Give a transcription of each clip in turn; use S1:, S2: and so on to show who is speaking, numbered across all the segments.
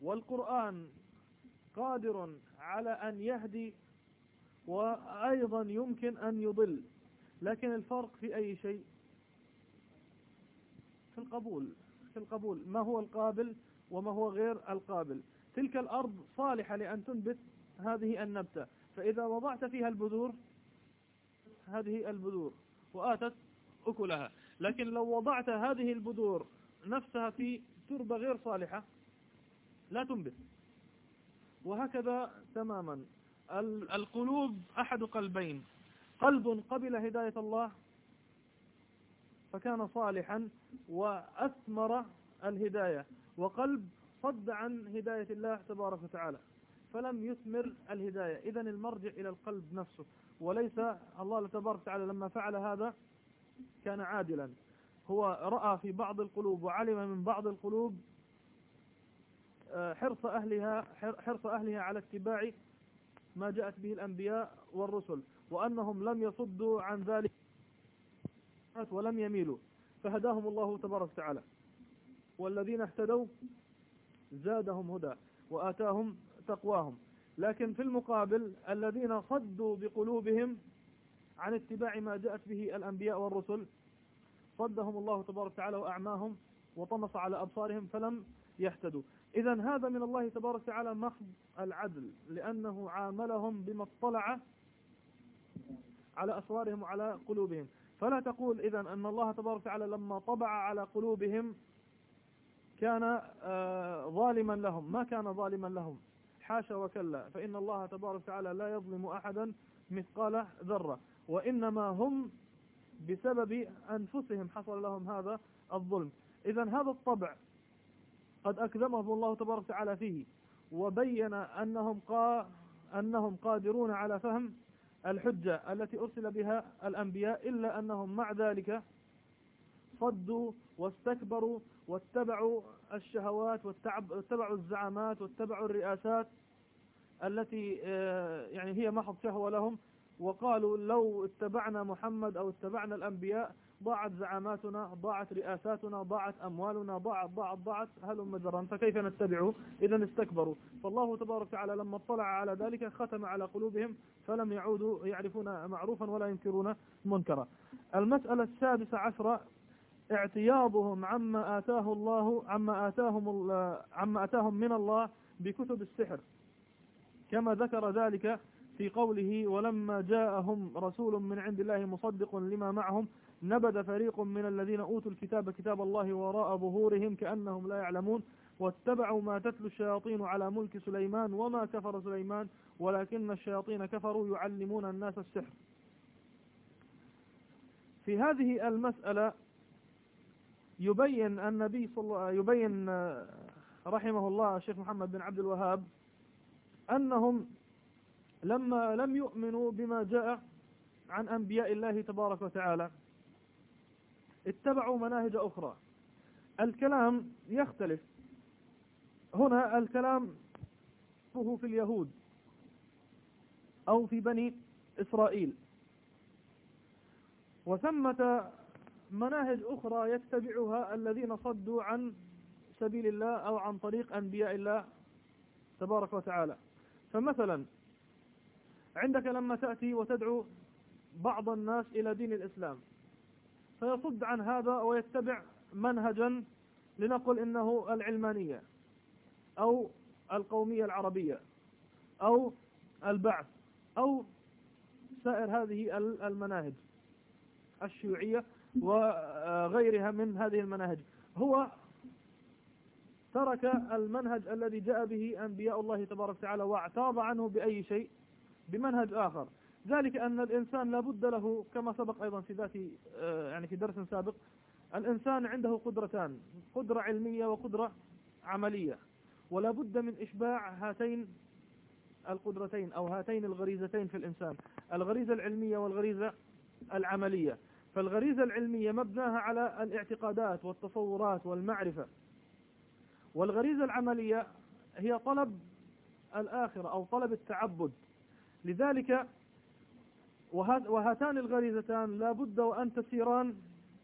S1: والقرآن قادر على أن يهدي وأيضا يمكن أن يضل، لكن الفرق في أي شيء؟ في القبول، ما هو القابل وما هو غير القابل. تلك الأرض صالحة لأن تنبت هذه النبتة، فإذا وضعت فيها البذور هذه البذور وآتت أكلها، لكن لو وضعت هذه البذور نفسها في تربة غير صالحة لا تنبت. وهكذا تماما القلوب أحد قلبين، قلب قبل هداية الله فكان صالحا وأثمر الهداية، وقلب صد عن هداية الله تبارك وتعالى فلم يثمر الهداية. إذن المرجع إلى القلب نفسه، وليس الله تبارك وتعالى لما فعل هذا كان عادلا، هو رأى في بعض القلوب وعلم من بعض القلوب حرص أهلها على اتباع ما جاءت به الأنبياء والرسل، وأنهم لم يصدوا عن ذلك ولم يميلوا، فهداهم الله تبارك وتعالى. والذين اهتدوا زادهم هدى وآتاهم تقواهم. لكن في المقابل الذين صدوا بقلوبهم عن اتباع ما جاءت به الأنبياء والرسل صدهم الله تبارك وتعالى وأعماهم وطمس على أبصارهم فلم يهتدوا. إذن هذا من الله تبارك وتعالى محض العدل، لأنه عاملهم بما اطلع على أسرارهم وعلى قلوبهم. فلا تقول إذن أن الله تبارك وتعالى لما طبع على قلوبهم كان ظالما لهم، ما كان ظالما لهم، حاشا وكلا، فإن الله تبارك وتعالى لا يظلم أحدا مثقال ذرة، وإنما هم بسبب أنفسهم حصل لهم هذا الظلم. إذن هذا الطبع قد أكذبهم الله تبارك وتعالى فيه، وبين أنهم قادرون على فهم الحجة التي أرسل بها الأنبياء، إلا أنهم مع ذلك صدوا واستكبروا واتبعوا الشهوات واتبعوا الزعامات واتبعوا الرئاسات التي يعني هي محض شهوة لهم، وقالوا لو اتبعنا محمد أو اتبعنا الأنبياء ضاعت زعاماتنا، ضاعت رئاساتنا، ضاعت أموالنا، ضاعت هلم جرا، فكيف نتبعه؟ إذا استكبروا. فالله تبارك وتعالى لما اطلع على ذلك ختم على قلوبهم فلم يعودوا يعرفون معروفا ولا ينكرون منكرا. المسألة السادسة عشرة اعتياضهم عما آتاهم من الله بكتب السحر، كما ذكر ذلك في قوله ولما جاءهم رسول من عند الله مصدق لما معهم نبذ فريق من الذين أوتوا الكتاب كتاب الله وراء ظهورهم كأنهم لا يعلمون واتبعوا ما تتلو الشياطين على ملك سليمان وما كفر سليمان ولكن الشياطين كفروا يعلمون الناس السحر. في هذه المسألة يبين يبين رحمه الله الشيخ محمد بن عبد الوهاب أنهم لما لم يؤمنوا بما جاء عن أنبياء الله تبارك وتعالى اتبعوا مناهج أخرى. الكلام يختلف هنا، الكلام في اليهود أو في بني إسرائيل، وثمة مناهج أخرى يتبعها الذين صدوا عن سبيل الله أو عن طريق أنبياء الله تبارك وتعالى. فمثلا عندك لما تأتي وتدعو بعض الناس إلى دين الإسلام فيصد عن هذا ويتبع منهجا لنقل إنه العلمانية أو القومية العربية أو البعث أو سائر هذه المناهج الشيوعية وغيرها من هذه المناهج. هو ترك المنهج الذي جاء به أنبياء الله تبارك وتعالى واعتاض عنه بأي شيء بمنهج آخر. ذلك أن الإنسان لابد له كما سبق أيضا في يعني في درس سابق، الإنسان عنده قدرتان، قدرة علمية وقدرة عملية، ولا بد من إشباع هاتين القدرتين أو هاتين الغريزتين في الإنسان، الغريزة العلمية والغريزة العملية. فالغريزة العلمية مبناها على الاعتقادات والتصورات والمعرفة، والغريزة العملية هي طلب الآخرة أو طلب التعبد. لذلك وهاتان الغريزتان لا بد وأن تسيران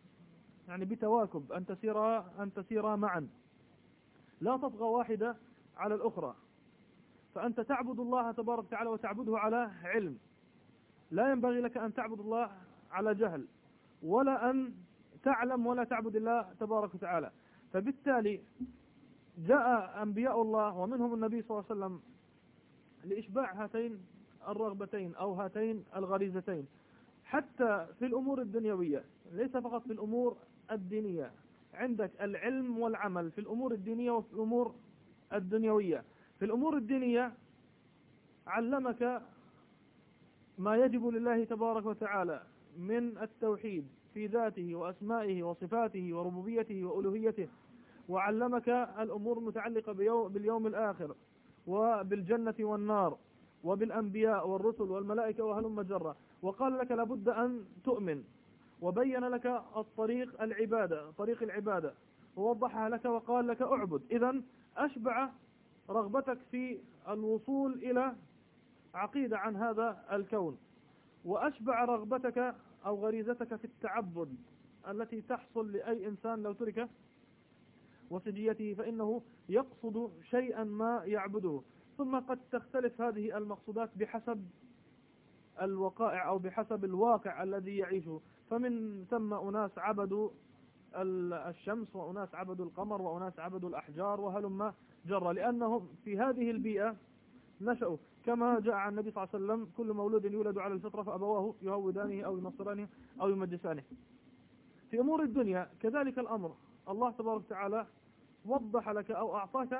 S1: يعني بتواكب، أن تسيرا معا، لا تطغى واحدة على الأخرى. فأنت تعبد الله تبارك وتعالى وتعبده على علم، لا ينبغي لك أن تعبد الله على جهل، ولا أن تعلم ولا تعبد الله تبارك وتعالى. فبالتالي جاء أنبياء الله ومنهم النبي صلى الله عليه وسلم لإشباع هاتين الرغبتين أو هاتين الغريزتين حتى في الأمور الدنيوية، ليس فقط في الأمور الدينية. عندك العلم والعمل في الأمور الدينية وفي الأمور الدنيوية. في الأمور الدينية علمك ما يجب لله تبارك وتعالى من التوحيد في ذاته وأسمائه وصفاته وربوبيته وألوهيته، وعلمك الأمور المتعلقة باليوم الآخر وبالجنة والنار وبالأنبياء والرسل والملائكة وهلم جرة، وقال لك لابد أن تؤمن، وبين لك الطريق العبادة، طريق العبادة، ووضحها لك وقال لك اعبد. إذن أشبع رغبتك في الوصول إلى عقيدة عن هذا الكون، وأشبع رغبتك أو غريزتك في التعبد التي تحصل لأي إنسان لو ترك وسجيته، فإنه يقصد شيئا ما يعبده. ثم قد تختلف هذه المقصودات بحسب الوقائع أو بحسب الواقع الذي يعيشه. فمن ثم أناس عبدوا الشمس، وأناس عبدوا القمر، وأناس عبدوا الأحجار وهلم جرى، لأنهم في هذه البيئة نشأوا. كما جاء عن النبي صلى الله عليه وسلم كل مولود يولد على الفطرة فأبواه يهودانه أو ينصرانه أو يمجسانه. في أمور الدنيا كذلك الأمر، الله تبارك وتعالى وضح لك أو أعطاك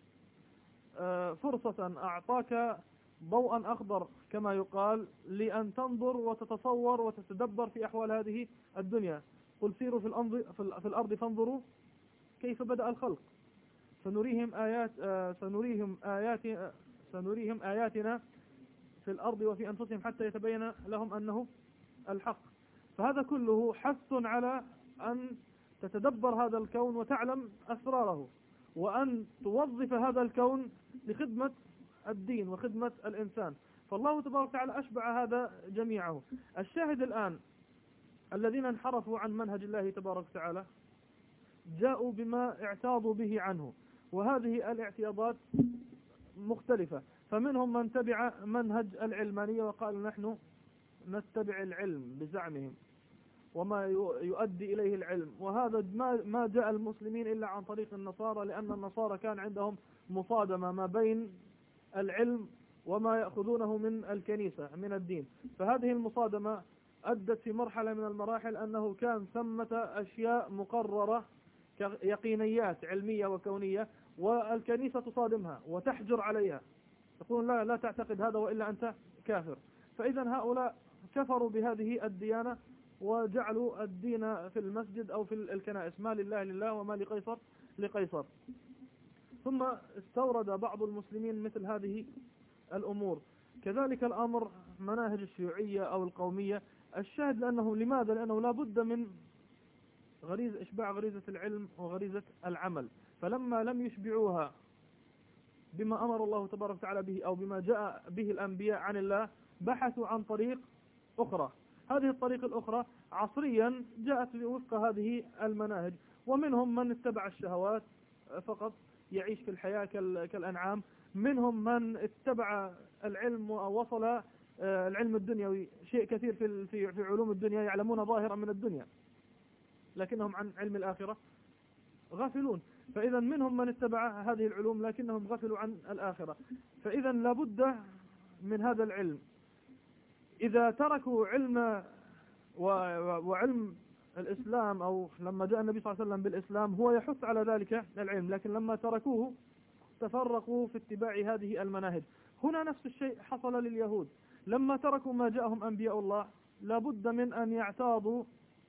S1: فرصة، أعطاك ضوءا أخضر كما يقال، لأن تنظر وتتصور وتتدبر في أحوال هذه الدنيا. قل سيروا في الأرض فانظروا كيف بدأ الخلق، سنريهم آياتنا في الأرض وفي أنفسهم حتى يتبين لهم أنه الحق. فهذا كله حث على أن تتدبر هذا الكون وتعلم أسراره، وأن توظف هذا الكون لخدمة الدين وخدمة الإنسان. فالله تبارك وتعالى أشبع هذا جميعه. الشاهد الآن الذين انحرفوا عن منهج الله تبارك وتعالى جاءوا بما اعتاضوا به عنه، وهذه الاعتياضات مختلفة. فمنهم من تبع منهج العلمانية وقال نحن نتبع العلم بزعمهم وما يؤدي إليه العلم، وهذا ما جاء المسلمين إلا عن طريق النصارى، لأن النصارى كان عندهم مصادمة ما بين العلم وما يأخذونه من الكنيسة من الدين. فهذه المصادمة أدت في مرحلة من المراحل أنه كان ثمة أشياء مقررة كيقينيات علمية وكونية، والكنيسة تصادمها وتحجر عليها، تقول لا تعتقد هذا وإلا أنت كافر. فإذا هؤلاء كفروا بهذه الديانة وجعلوا الدين في المسجد أو في الكنائس، ما لله لله وما لقيصر لقيصر. ثم استورد بعض المسلمين مثل هذه الأمور. كذلك الأمر مناهج الشيوعية أو القومية. الشاهد لأنه لماذا؟ لأنه لا بد من إشباع غريزة العلم وغريزة العمل. فلما لم يشبعوها بما أمر الله تبارك وتعالى به أو بما جاء به الأنبياء عن الله، بحثوا عن طريق أخرى. هذه الطريق الأخرى عصريا جاءت وفق هذه المناهج. ومنهم من اتبع الشهوات فقط يعيش في الحياة كالأنعام، منهم من اتبع العلم ووصل العلم الدنيوي. شيء كثير في علوم الدنيا يعلمون ظاهرا من الدنيا لكنهم عن علم الآخرة غافلون. فإذا منهم من اتبع هذه العلوم لكنهم غفلوا عن الآخرة. فإذا لابد من هذا العلم. إذا تركوا علم وعلم الإسلام، أو لما جاء النبي صلى الله عليه وسلم بالإسلام هو يحث على ذلك العلم، لكن لما تركوه تفرقوا في اتباع هذه المناهج. هنا نفس الشيء حصل لليهود لما تركوا ما جاءهم أنبياء الله، لابد من أن يعتاضوا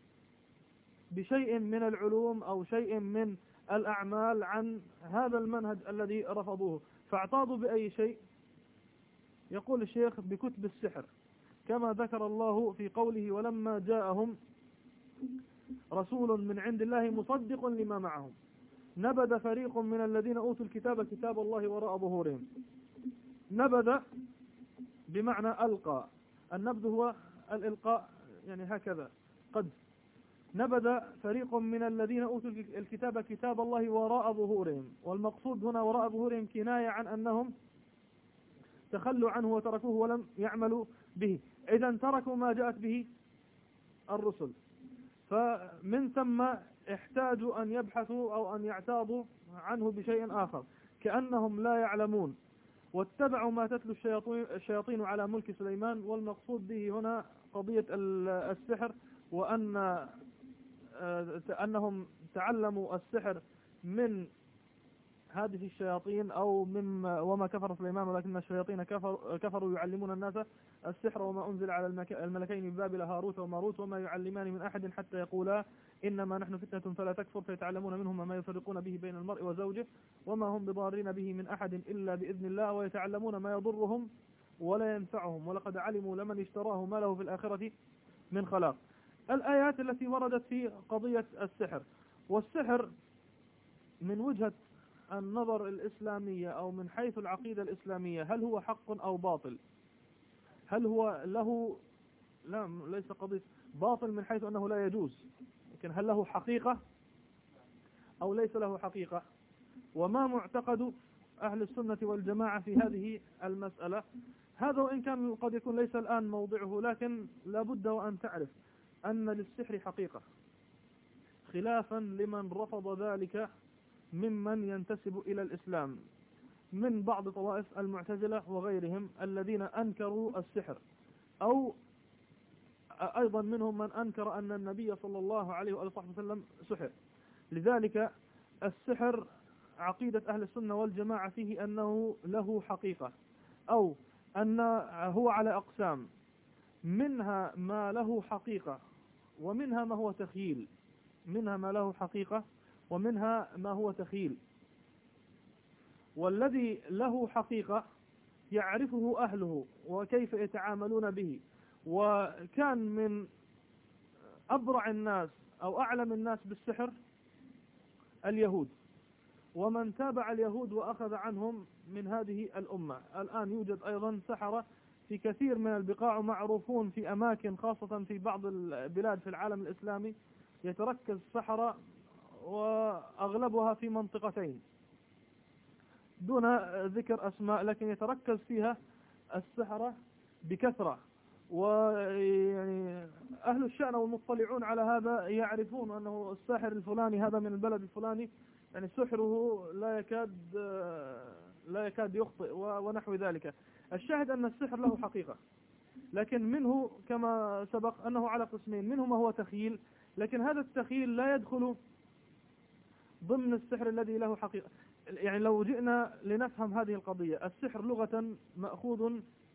S1: بشيء من العلوم أو شيء من الأعمال عن هذا المنهج الذي رفضوه. فاعتاضوا بأي شيء؟ يقول الشيخ بكتب السحر، كما ذكر الله في قوله ولما جاءهم رسول من عند الله مصدق لما معهم نبذ فريق من الذين أوتوا الكتاب كتاب الله وراء ظهورهم. نبذ بمعنى ألقى، النبذ هو الإلقاء، يعني هكذا قد. نبذ فريق من الذين أوتوا الكتاب كتاب الله وراء ظهورهم. والمقصود هنا وراء ظهورهم كناية عن أنهم تخلوا عنه وتركوه ولم يعملوا به، إذا تركوا ما جاءت به الرسل، فمن ثم احتاجوا أن يبحثوا أو أن يعتاضوا عنه بشيء آخر كأنهم لا يعلمون، واتبعوا ما تتلو الشياطين على ملك سليمان. والمقصود به هنا قضية السحر، أنهم تعلموا السحر من هذه الشياطين أو وما كفر سليمان ولكن الشياطين كفروا يعلمون الناس السحر وما أنزل على الملكين ببابل هاروت وماروت وما يعلمان من أحد حتى يقولا إنما نحن فتنة فلا تكفر، فيتعلمون منهما ما يفرقون به بين المرء وزوجه وما هم بضارين به من أحد إلا بإذن الله، ويتعلمون ما يضرهم ولا ينفعهم ولقد علموا لمن اشتراه ما له في الآخرة من خلاق. الآيات التي وردت في قضية السحر. والسحر من وجهة النظر الإسلامية أو من حيث العقيدة الإسلامية هل هو حق أو باطل؟ هل هو له، لا ليس قضية باطل من حيث أنه لا يجوز، لكن هل له حقيقة أو ليس له حقيقة؟ وما معتقد أهل السنة والجماعة في هذه المسألة؟ هذا وإن كان قد يكون ليس الآن موضعه، لكن لابد وأن تعرف أن للسحر حقيقة، خلافا لمن رفض ذلك ممن ينتسب إلى الإسلام من بعض طوائف المعتزلة وغيرهم الذين أنكروا السحر، أو أيضا منهم من أنكر أن النبي صلى الله عليه وآله وسلم سحر. لذلك السحر عقيدة أهل السنة والجماعة فيه أنه له حقيقة، أو أن هو على أقسام، منها ما له حقيقة ومنها ما هو تخيل، منها ما له حقيقة ومنها ما هو تخيل. والذي له حقيقة يعرفه أهله وكيف يتعاملون به. وكان من أبرع الناس أو أعلم الناس بالسحر اليهود، ومن تابع اليهود وأخذ عنهم من هذه الأمة. الآن يوجد أيضا سحرة في كثير من البقاع معروفون في أماكن، خاصة في بعض البلاد في العالم الإسلامي يتركز سحرة، وأغلبها في منطقتين دون ذكر أسماء، لكن يتركز فيها السحرة بكثرة. ويعني أهل الشأن والمطلعون على هذا يعرفون أنه الساحر الفلاني هذا من البلد الفلاني، يعني سحره لا يكاد يخطئ ونحو ذلك. الشاهد أن السحر له حقيقة، لكن منه كما سبق أنه على قسمين، منه ما هو تخيل، لكن هذا التخيل لا يدخل ضمن السحر الذي له حقيقة. يعني لو جئنا لنفهم هذه القضية، السحر لغة مأخوذ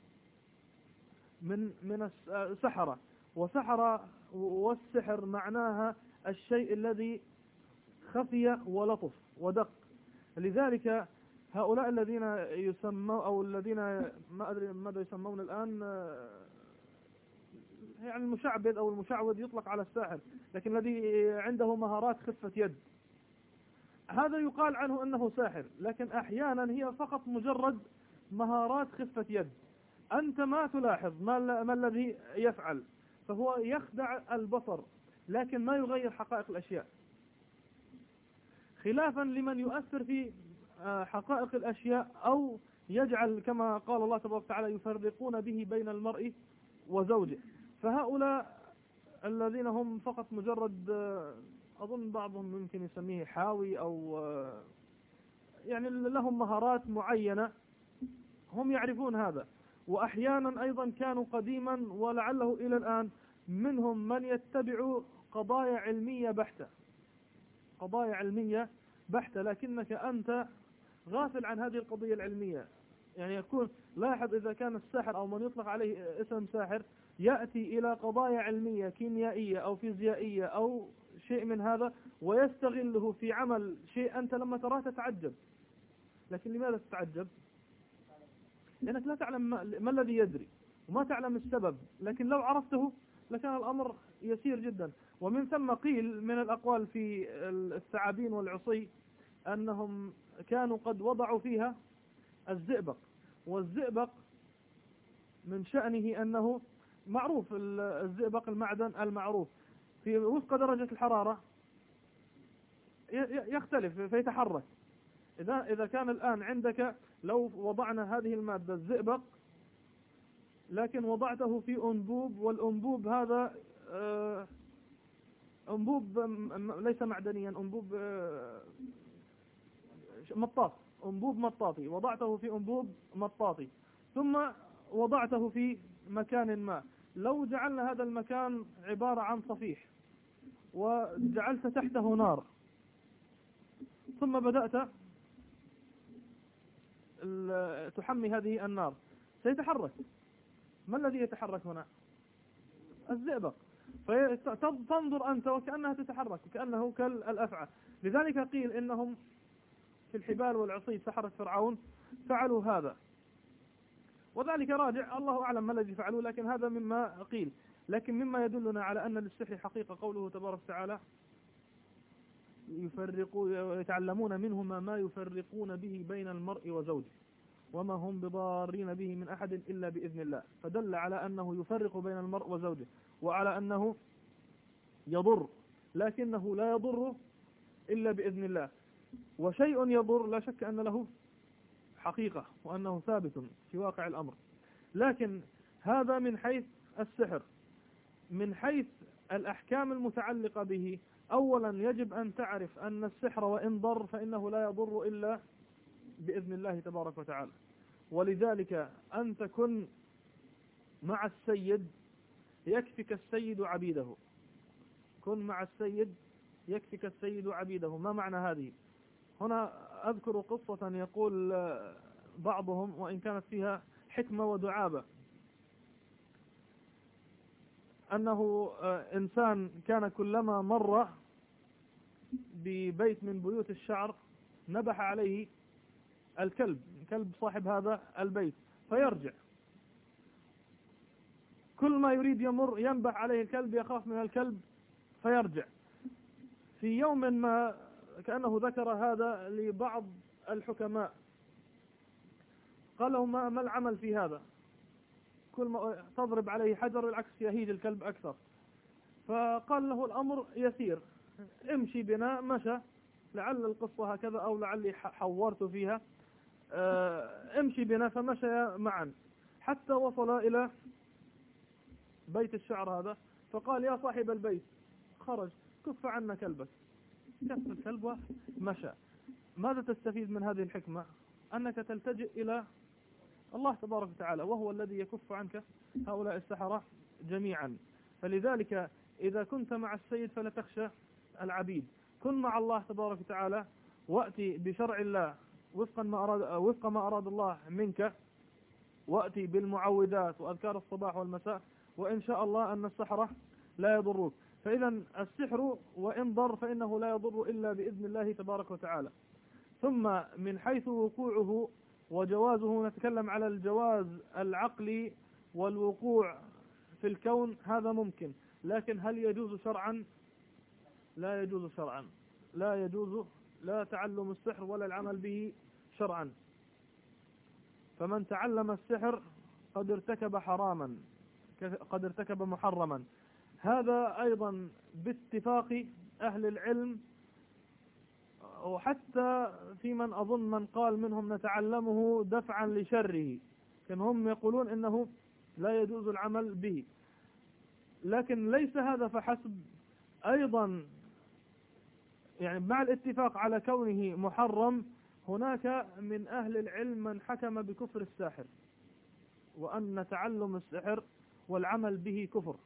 S1: من السحرة، وسحرة والسحر معناها الشيء الذي خفي ولطف ودق. لذلك هؤلاء الذين يسمون أو الذين ما أدري ماذا يسمون الآن، يعني المشعبذ أو المشعوذ يطلق على الساحر، لكن الذي عنده مهارات خفة يد هذا يقال عنه أنه ساحر، لكن أحيانا هي فقط مجرد مهارات خفة يد، أنت ما تلاحظ ما الذي يفعل، فهو يخدع البصر لكن ما يغير حقائق الأشياء، خلافا لمن يؤثر في حقائق الأشياء أو يجعل كما قال الله تبارك وتعالى يفرقون به بين المرء وزوجه. فهؤلاء الذين هم فقط مجرد، أظن بعضهم ممكن يسميه حاوي أو يعني لهم مهارات معينة، هم يعرفون هذا. وأحيانا أيضا كانوا قديما ولعله إلى الآن منهم من يتبع قضايا علمية بحتة، قضايا علمية بحتة، لكنك أنت غافل عن هذه القضية العلمية. يعني يكون لاحظ إذا كان الساحر أو من يطلق عليه اسم ساحر يأتي إلى قضايا علمية كيميائية أو فيزيائية أو شيء من هذا ويستغله في عمل شيء أنت لما تراه تتعجب. لكن لماذا تتعجب؟ لأنك لا تعلم ما الذي يجري وما تعلم السبب، لكن لو عرفته لكان الأمر يسير جدا. ومن ثم قيل من الأقوال في الثعابين والعصي أنهم كانوا قد وضعوا فيها الزئبق، والزئبق من شأنه أنه معروف، الزئبق المعدن المعروف في وفق درجة الحرارة يختلف فيتحرك. إذا كان الآن عندك لو وضعنا هذه المادة الزئبق لكن وضعته في أنبوب، والأنبوب هذا أنبوب ليس معدنيا، أنبوب مطاط، أنبوب مطاطي، وضعته في أنبوب مطاطي ثم وضعته في مكان ما، لو جعلنا هذا المكان عبارة عن صفيح وجعلت تحته نار ثم بدأت تحمي هذه النار سيتحرك. ما الذي يتحرك هنا؟ الزئبق. فتنظر أنت وكأنها تتحرك وكأنه كالأفعى. لذلك قيل إنهم في الحبال والعصي سحرة فرعون فعلوا هذا، وذلك راجع الله أعلم ما الذي فعلوه، لكن هذا مما قيل. لكن مما يدلنا على أن للسحر حقيقة قوله تبارك وتعالى يتعلمون منهما ما يفرقون به بين المرء وزوجه وما هم بضارين به من أحد إلا بإذن الله، فدل على أنه يفرق بين المرء وزوجه وعلى أنه يضر، لكنه لا يضر إلا بإذن الله. وشيء يضر لا شك أن له حقيقة وأنه ثابت في واقع الأمر. لكن هذا من حيث السحر. من حيث الأحكام المتعلقة به، أولا يجب أن تعرف أن السحر وإن ضر فإنه لا يضر إلا بإذن الله تبارك وتعالى. ولذلك أن تكن مع السيد يكفك السيد عبيده، كن مع السيد يكفك السيد عبيده. ما معنى هذه؟ هنا أذكر قصة يقول بعضهم وإن كانت فيها حكمة ودعابة، أنه إنسان كان كلما مر ببيت من بيوت الشعر نبح عليه الكلب، كلب صاحب هذا البيت، فيرجع كل ما يريد يمر ينبح عليه الكلب، يخاف من الكلب فيرجع. في يوم ما كأنه ذكر هذا لبعض الحكماء، قال له ما العمل في هذا؟ كل ما تضرب عليه حجر العكس يهيج الكلب أكثر. فقال له الأمر يسير، امشي بنا. مشى، لعل القصة هكذا أو لعلي حورت فيها. امشي بنا، فمشى معا حتى وصل إلى بيت الشعر هذا، فقال يا صاحب البيت، خرج، كف عنا كلبك. كف الكلب ومشى. ماذا تستفيد من هذه الحكمة؟ أنك تلتجئ إلى الله تبارك وتعالى، وهو الذي يكف عنك هؤلاء السحرة جميعا. فلذلك إذا كنت مع السيد فلا تخشى العبيد، كن مع الله تبارك وتعالى، وأتي بشرع الله وفق ما أراد الله منك، وأتي بالمعوذات وأذكار الصباح والمساء، وإن شاء الله أن السحرة لا يضروك. فإذا السحر وإن ضر فإنه لا يضر إلا بإذن الله تبارك وتعالى. ثم من حيث وقوعه وجوازه نتكلم على الجواز العقلي والوقوع في الكون، هذا ممكن، لكن هل يجوز شرعا؟ لا يجوز شرعا، لا يجوز لا تعلم السحر ولا العمل به شرعا. فمن تعلم السحر قد ارتكب حراما، قد ارتكب محرما. هذا أيضا باتفاق أهل العلم، وحتى في من أظن من قال منهم نتعلمه دفعا لشره، كان هم يقولون إنه لا يجوز العمل به. لكن ليس هذا فحسب، أيضا يعني مع الاتفاق على كونه محرم، هناك من أهل العلم من حكم بكفر الساحر، وأن تعلم السحر والعمل به كفر.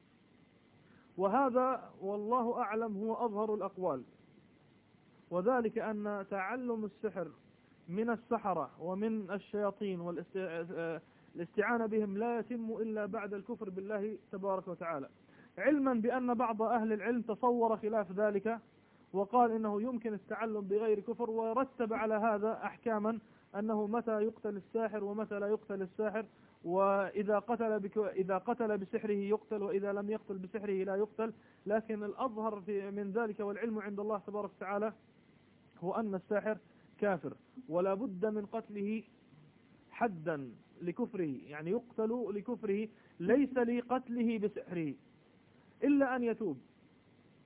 S1: وهذا والله أعلم هو أظهر الأقوال، وذلك أن تعلم السحر من السحرة ومن الشياطين والاستعانة بهم لا يتم إلا بعد الكفر بالله تبارك وتعالى، علما بأن بعض أهل العلم تصور خلاف ذلك وقال إنه يمكن التعلم بغير كفر، ورتب على هذا أحكاما، أنه متى يقتل الساحر ومتى لا يقتل الساحر، وإذا قتل بسحره يقتل، وإذا لم يقتل بسحره لا يقتل. لكن الأظهر من ذلك والعلم عند الله تبارك وتعالى هو أن الساحر كافر، ولا بد من قتله حدا لكفره، يعني يقتل لكفره، ليس لقتله بسحره إلا أن يتوب.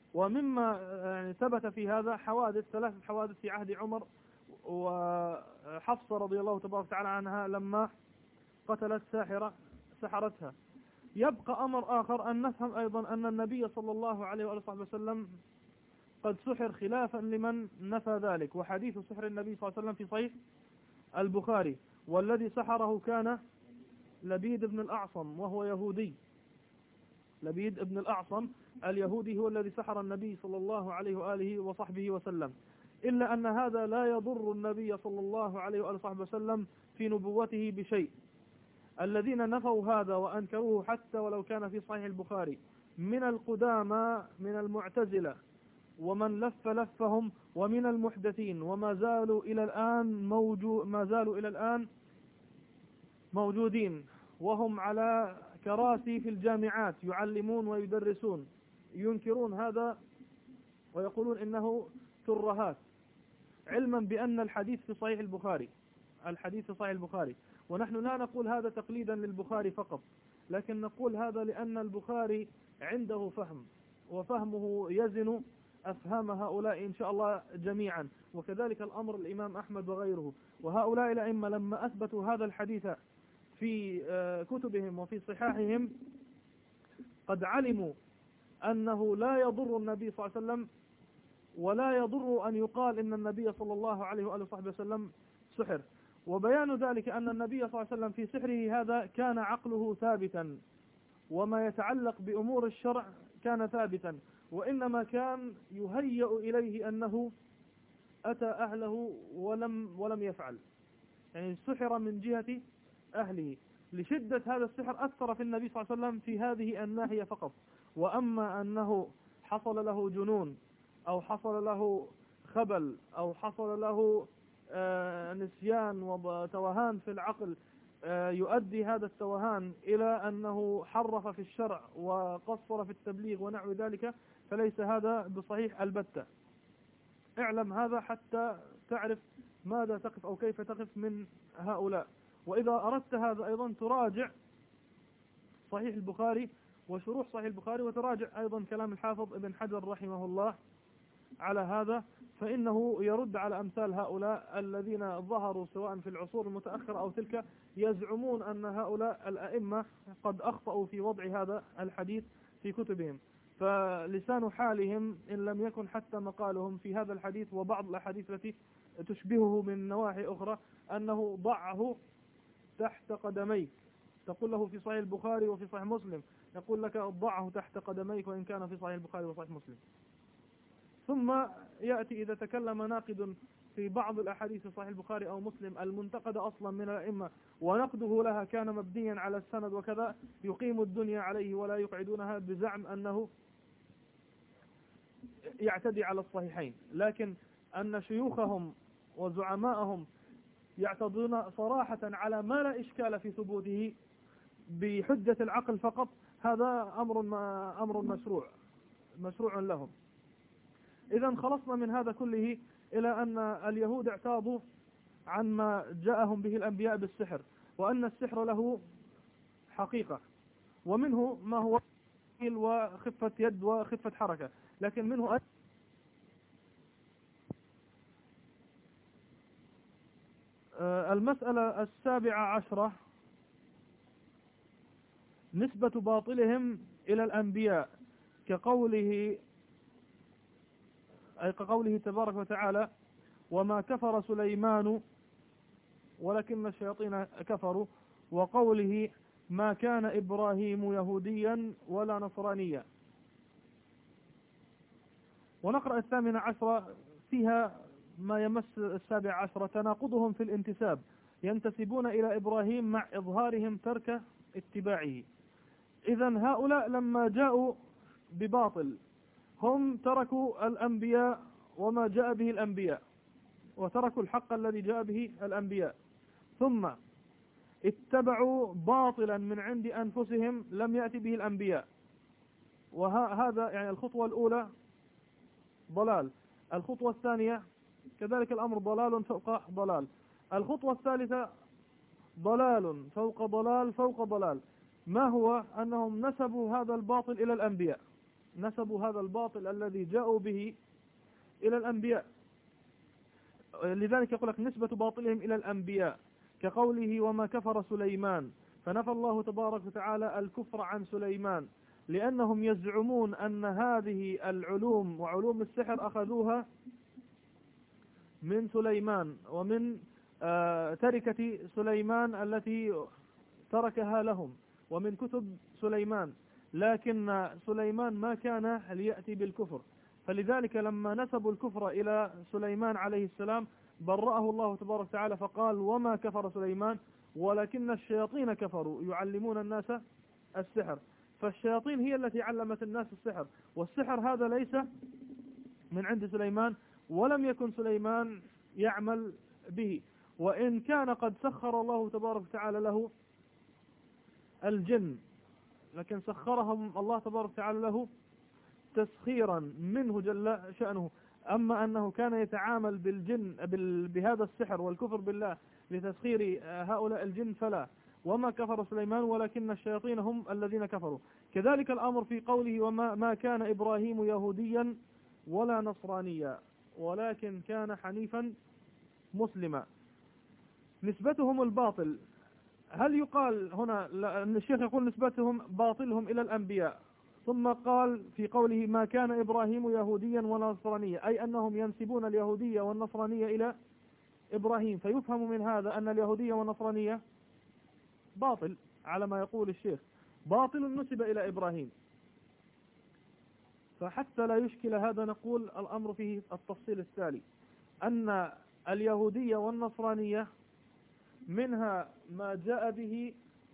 S1: ومما يعني ثبت في هذا حوادث، 3 حوادث في عهد عمر وحفصة رضي الله تبارك وتعالى عنها لما قتلت سحرتها. يبقى أمر آخر أن نفهم أيضا أن النبي صلى الله عليه وآله وسلم قد سحر خلافا لمن نفى ذلك، وحديث سحر النبي صلى الله عليه وسلم في صحيح البخاري، والذي سحره كان لبيد بن الأعصم وهو يهودي. لبيد بن الأعصم اليهودي هو الذي سحر النبي صلى الله عليه وآله وصحبه وسلم، إلا أن هذا لا يضر النبي صلى الله عليه وآله وصحبه وسلم في نبوته بشيء. الذين نفوا هذا وأنكروه حتى ولو كان في صحيح البخاري من القدامى من المعتزلة ومن لفهم ومن المحدثين، وما زالوا إلى الآن موجودين، وهم على كراسي في الجامعات يعلمون ويدرسون، ينكرون هذا ويقولون إنه ترهات، علما بأن الحديث في صحيح البخاري. ونحن لا نقول هذا تقليدا للبخاري فقط، لكن نقول هذا لأن البخاري عنده فهم، وفهمه يزن أفهام هؤلاء إن شاء الله جميعا، وكذلك الأمر الإمام أحمد وغيره. وهؤلاء الأئمة لما أثبتوا هذا الحديث في كتبهم وفي صحاحهم قد علموا أنه لا يضر النبي صلى الله عليه وسلم، ولا يضر أن يقال إن النبي صلى الله عليه وآله وصحبه وسلم سحر. وبيان ذلك أن النبي صلى الله عليه وسلم في سحره هذا كان عقله ثابتا، وما يتعلق بأمور الشرع كان ثابتا، وإنما كان يهيأ إليه أنه أتى أهله ولم يفعل، يعني سحر من جهة أهله. لشدة هذا السحر أثر في النبي صلى الله عليه وسلم في هذه الناحية فقط. وأما أنه حصل له جنون أو حصل له خبل أو حصل له نسيان وتوهان في العقل يؤدي هذا التوهان إلى أنه حرف في الشرع وقصر في التبليغ ونحو ذلك، فليس هذا بصحيح البتة. اعلم هذا حتى تعرف ماذا تقف أو كيف تقف من هؤلاء. وإذا أردت هذا أيضا تراجع صحيح البخاري وشروح صحيح البخاري، وتراجع أيضا كلام الحافظ ابن حجر رحمه الله على هذا، فإنه يرد على أمثال هؤلاء الذين ظهروا سواء في العصور المتأخرة أو تلك، يزعمون أن هؤلاء الأئمة قد أخطأوا في وضع هذا الحديث في كتبهم. فلسان حالهم إن لم يكن حتى مقالهم في هذا الحديث وبعض الأحاديث التي تشبهه من نواحي أخرى أنه ضعه تحت قدميك، تقول له في صحيح البخاري وفي صحيح مسلم، يقول لك ضعه تحت قدميك وإن كان في صحيح البخاري وصحيح مسلم. ثم يأتي إذا تكلم ناقد في بعض الأحاديث في صحيح البخاري أو مسلم المنتقد أصلا من الأئمة، ونقده لها كان مبنيا على السند وكذا، يقيم الدنيا عليه ولا يقعدونها بزعم أنه يعتدي على الصحيحين. لكن أن شيوخهم وزعماءهم يعتضون صراحة على ما لا إشكال في ثبوته بحجة العقل فقط، هذا أمر مشروع لهم. إذا خلصنا من هذا كله إلى أن اليهود اعتاضوا عن ما جاءهم به الأنبياء بالسحر، وأن السحر له حقيقة، ومنه ما هو وخفة يد وخفة حركة، لكن منه المسألة 17 نسبة باطلهم إلى الأنبياء كقوله تبارك وتعالى: وما كفر سليمان ولكن الشياطين كفروا، وقوله: ما كان إبراهيم يهوديا ولا نصرانيا. ونقرأ 18 فيها ما يمس 17 تناقضهم في الانتساب، ينتسبون إلى إبراهيم مع إظهارهم ترك اتباعه. إذن هؤلاء لما جاءوا بباطل هم تركوا الأنبياء وما جاء به الأنبياء، وتركوا الحق الذي جاء به الأنبياء، ثم اتبعوا باطلا من عند أنفسهم لم يأتي به الأنبياء. وهذا يعني الخطوة الأولى ضلال، الخطوة الثانية كذلك الأمر ضلال فوق ضلال، الخطوة الثالثة ضلال فوق ضلال فوق ضلال. ما هو؟ أنهم نسبوا هذا الباطل إلى الأنبياء، نسبوا هذا الباطل الذي جاءوا به إلى الأنبياء. لذلك يقول لك نسبة باطلهم إلى الأنبياء، كقوله وما كفر سليمان، فنفى الله تبارك وتعالى الكفر عن سليمان، لأنهم يزعمون أن هذه العلوم وعلوم السحر أخذوها من سليمان ومن تركة سليمان التي تركها لهم، ومن كتب سليمان، لكن سليمان ما كان ليأتي بالكفر. فلذلك لما نسبوا الكفر إلى سليمان عليه السلام برأه الله تبارك وتعالى فقال وما كفر سليمان ولكن الشياطين كفروا يعلمون الناس السحر. فالشياطين هي التي علمت الناس السحر، والسحر هذا ليس من عند سليمان، ولم يكن سليمان يعمل به، وإن كان قد سخر الله تبارك وتعالى له الجن، لكن سخرهم الله تبارك وتعالى له تسخيرا منه جل شأنه. أما أنه كان يتعامل بالجن بهذا السحر والكفر بالله لتسخير هؤلاء الجن فلا. وما كفر سليمان ولكن الشياطين هم الذين كفروا. كذلك الأمر في قوله وما كان إبراهيم يهوديا ولا نصرانيا ولكن كان حنيفا مسلما. نسبتهم الباطل، هل يقال هنا أن الشيخ يقول نسبتهم باطلهم إلى الأنبياء، ثم قال في قوله ما كان إبراهيم يهوديا ولا نصرانيا، أي أنهم ينسبون اليهودية والنصرانية إلى إبراهيم، فيفهم من هذا أن اليهودية والنصرانية باطل على ما يقول الشيخ، باطل نسب إلى إبراهيم. فحتى لا يشكل هذا نقول الأمر فيه التفصيل التالي، أن اليهودية والنصرانية منها ما جاء به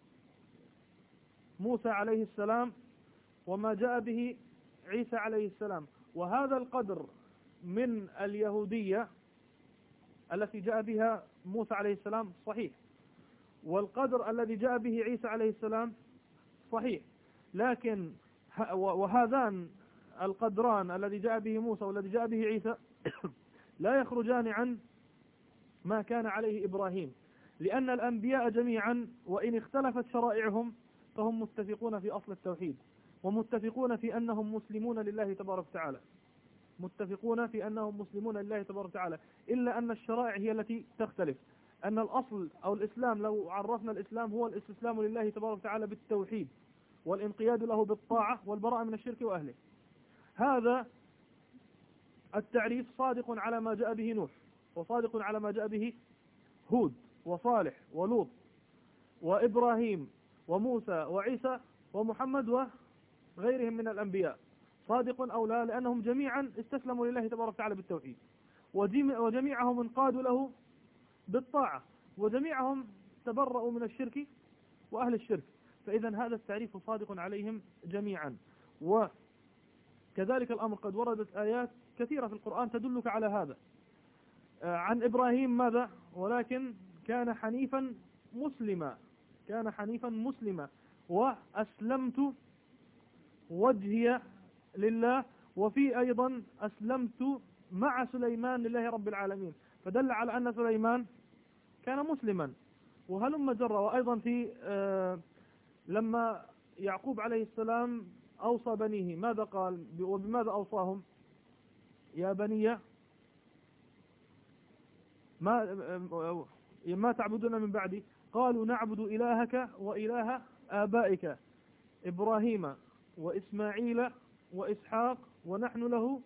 S1: موسى عليه السلام وما جاء به عيسى عليه السلام، وهذا القدر من اليهودية التي جاء بها موسى عليه السلام صحيح، والقدر الذي جاء به عيسى عليه السلام صحيح، لكن وهذان القدران الذي جاء به موسى والذي جاء به عيسى لا يخرجان عن ما كان عليه إبراهيم، لأن الأنبياء جميعا وإن اختلفت شرائعهم فهم متفقون في أصل التوحيد، ومتفقون في أنهم مسلمون لله تبارك وتعالى، متفقون في أنهم مسلمون لله تبارك وتعالى، إلا أن الشرائع هي التي تختلف. أن الأصل أو الإسلام لو عرفنا الإسلام هو الاستسلام لله تبارك وتعالى بالتوحيد والانقياد له بالطاعة والبراءة من الشرك وأهله. هذا التعريف صادق على ما جاء به نوح، وصادق على ما جاء به هود وصالح ولوط وإبراهيم وموسى وعيسى ومحمد وغيرهم من الأنبياء، صادق أو لا، لأنهم جميعا استسلموا لله تبارك وتعالى بالتوحيد، وجميعهم انقادوا له بالطاعة، وجميعهم تبرؤوا من الشرك وأهل الشرك. فإذا هذا التعريف صادق عليهم جميعا. وكذلك الأمر قد وردت آيات كثيرة في القرآن تدلك على هذا. عن إبراهيم ماذا؟ ولكن كان حنيفا مسلما، كان حنيفا مسلما وأسلمت وجهي لله، وفي أيضا أسلمت مع سليمان لله رب العالمين، فدل على أن سليمان كان مسلما. وهلم جرى. وأيضا في لما يعقوب عليه السلام أوصى بنيه ماذا قال وبماذا أوصاهم؟ يا بني ما تعبدون من بعدي؟ قالوا نعبد إلهك وإله آبائك إبراهيم وإسماعيل وإسحاق ونحن له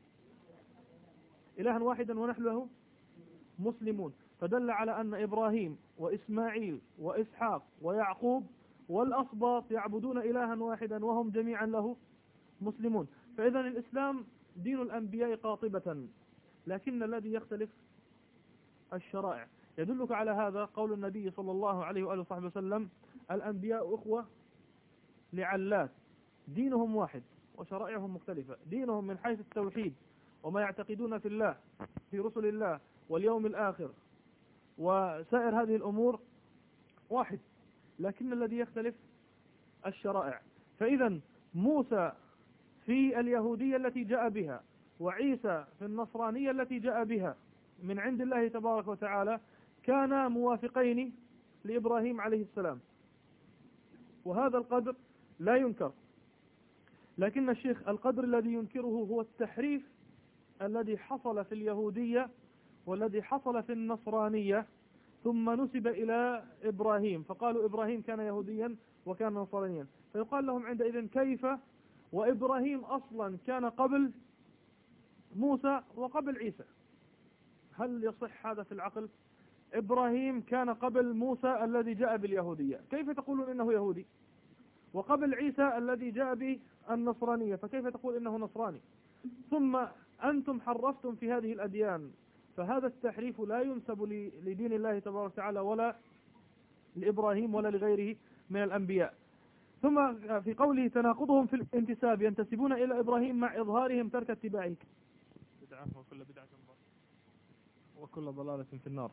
S1: إلها واحدا ونحن له مسلمون. فدل على أن إبراهيم وإسماعيل وإسحاق ويعقوب والأصباط يعبدون إلها واحدا وهم جميعا له مسلمون. فإذا الإسلام دين الأنبياء قاطبة، لكن الذي يختلف الشرائع. يدلك على هذا قول النبي صلى الله عليه وآله وصحبه وسلم الأنبياء أخوة لعلات، دينهم واحد وشرائعهم مختلفة، دينهم من حيث التوحيد وما يعتقدون في الله في رسل الله واليوم الآخر وسائر هذه الأمور واحد، لكن الذي يختلف الشرائع. فإذا موسى في اليهودية التي جاء بها، وعيسى في النصرانية التي جاء بها من عند الله تبارك وتعالى، كانا موافقين لإبراهيم عليه السلام، وهذا القدر لا ينكر. لكن الشيخ القدر الذي ينكره هو التحريف الذي حصل في اليهودية والذي حصل في النصرانية ثم نسب إلى إبراهيم، فقالوا إبراهيم كان يهوديا وكان نصرانيا، فيقال لهم عندئذ كيف وإبراهيم أصلا كان قبل موسى وقبل عيسى؟ هل يصح هذا في العقل؟ إبراهيم كان قبل موسى الذي جاء باليهودية، كيف تقولون إنه يهودي؟ وقبل عيسى الذي جاء بالنصرانية، فكيف تقول إنه نصراني؟ ثم أنتم حرفتم في هذه الأديان، فهذا التحريف لا ينسب لدين الله تبارك وتعالى ولا لإبراهيم ولا لغيره من الأنبياء. ثم في قوله تناقضهم في الانتساب، ينتسبون إلى إبراهيم مع إظهارهم ترك اتباعه بدعة وكل بدعة وكل ضلالة في النار.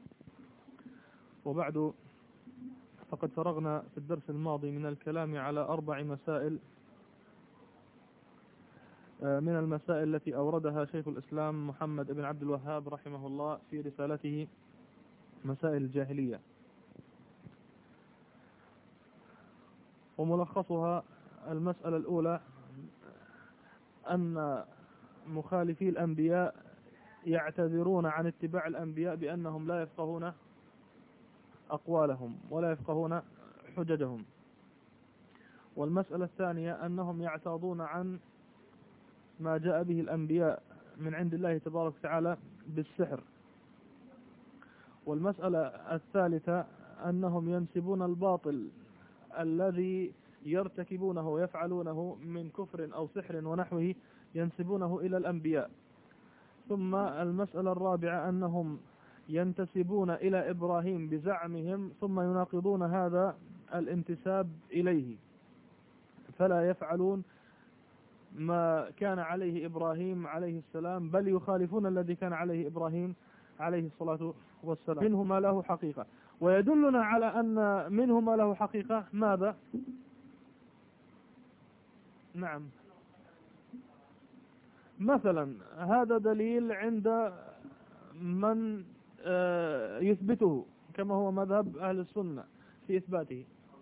S1: وبعد، فقد فرغنا في الدرس الماضي من الكلام على 4 مسائل من المسائل التي أوردها شيخ الإسلام محمد بن عبد الوهاب رحمه الله في رسالته مسائل الجاهلية، وملخصها المسألة الأولى أن مخالفي الأنبياء يعتذرون عن اتباع الأنبياء بأنهم لا يفقهون أقوالهم ولا يفقهون حججهم. والمسألة الثانية أنهم يعتاضون عن ما جاء به الأنبياء من عند الله تبارك وتعالى بالسحر. والمسألة الثالثة أنهم ينسبون الباطل الذي يرتكبونه ويفعلونه من كفر أو سحر ونحوه ينسبونه إلى الأنبياء. ثم المسألة الرابعة أنهم ينتسبون إلى إبراهيم بزعمهم ثم يناقضون هذا الانتساب إليه، فلا يفعلون ما كان عليه إبراهيم عليه السلام، بل يخالفون الذي كان عليه إبراهيم عليه الصلاة والسلام. منه ما له حقيقة. ويدلنا على أن منه ما له حقيقة ماذا؟ نعم، مثلا هذا دليل عند من يثبته كما هو مذهب أهل السنة في إثباته،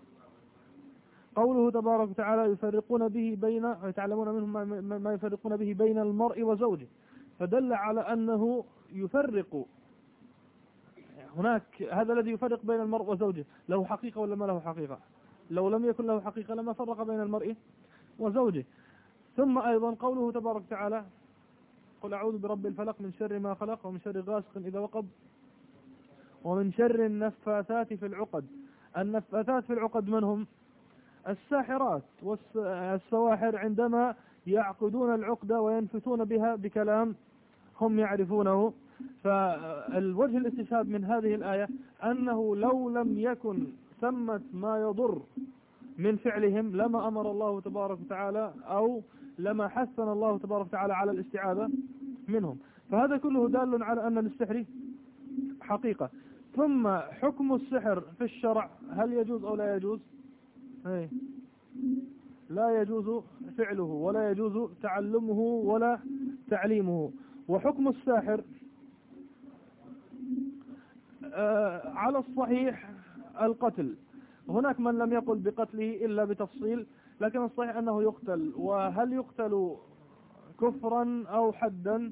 S1: قوله تبارك وتعالى يفرقون به بين يتعلمون منهم ما يفرقون به بين المرء وزوجه، فدل على أنه يفرق هناك. هذا الذي يفرق بين المرء وزوجه له حقيقة ولا ما له حقيقة؟ لو لم يكن له حقيقة لما فرق بين المرء وزوجه. ثم أيضا قوله تبارك وتعالى قل أعوذ برب الفلق من شر ما خلق ومن شر غاسق إذا وقب ومن شر النفاثات في العقد. النفاثات في العقد من هم؟ الساحرات والسواحر، عندما يعقدون العقدة وينفثون بها بكلام هم يعرفونه. فالوجه الاستشهاد من هذه الآية أنه لو لم يكن ثمة ما يضر من فعلهم لما أمر الله تبارك وتعالى أو لما حثنا الله تبارك وتعالى على الاستعاذة منهم. فهذا كله دال على أن للسحر حقيقة. ثم حكم السحر في الشرع هل يجوز أو لا يجوز؟ لا يجوز فعله ولا يجوز تعلمه ولا تعليمه. وحكم الساحر على الصحيح القتل. هناك من لم يقل بقتله إلا بتفصيل، لكن الصحيح أنه يقتل. وهل يقتل كفرا أو حدا؟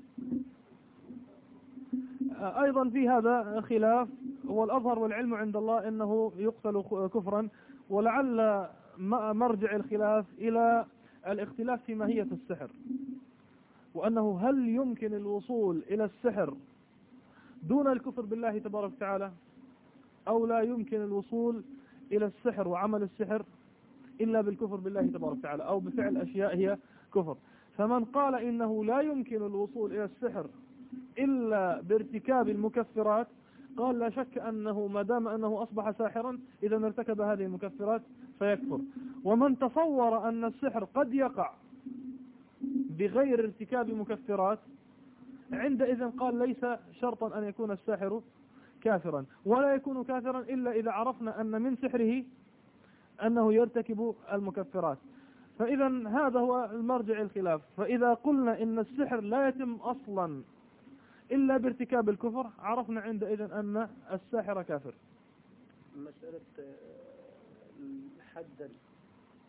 S1: أيضا في هذا خلاف، والأظهر والعلم عند الله أنه يقتل كفرا. ولعل مرجع الخلاف إلى الاختلاف في ماهية السحر، وأنه هل يمكن الوصول إلى السحر دون الكفر بالله تبارك وتعالى، أو لا يمكن الوصول إلى السحر وعمل السحر إلا بالكفر بالله تبارك وتعالى أو بفعل أشياء هي كفر. فمن قال إنه لا يمكن الوصول إلى السحر إلا بارتكاب المكفرات قال لا شك أنه ما دام أنه أصبح ساحرا إذا ارتكب هذه المكفرات فيكفر. ومن تصور أن السحر قد يقع بغير ارتكاب مكفرات عندئذ قال ليس شرطا أن يكون الساحر كافرا، ولا يكون كافرا إلا إذا عرفنا أن من سحره أنه يرتكب المكفرات. فإذا هذا هو المرجع الخلاف. فإذا قلنا إن السحر لا يتم أصلا إلا بارتكاب الكفر عرفنا عندئذ أن الساحر كافر.
S2: مسألة حدا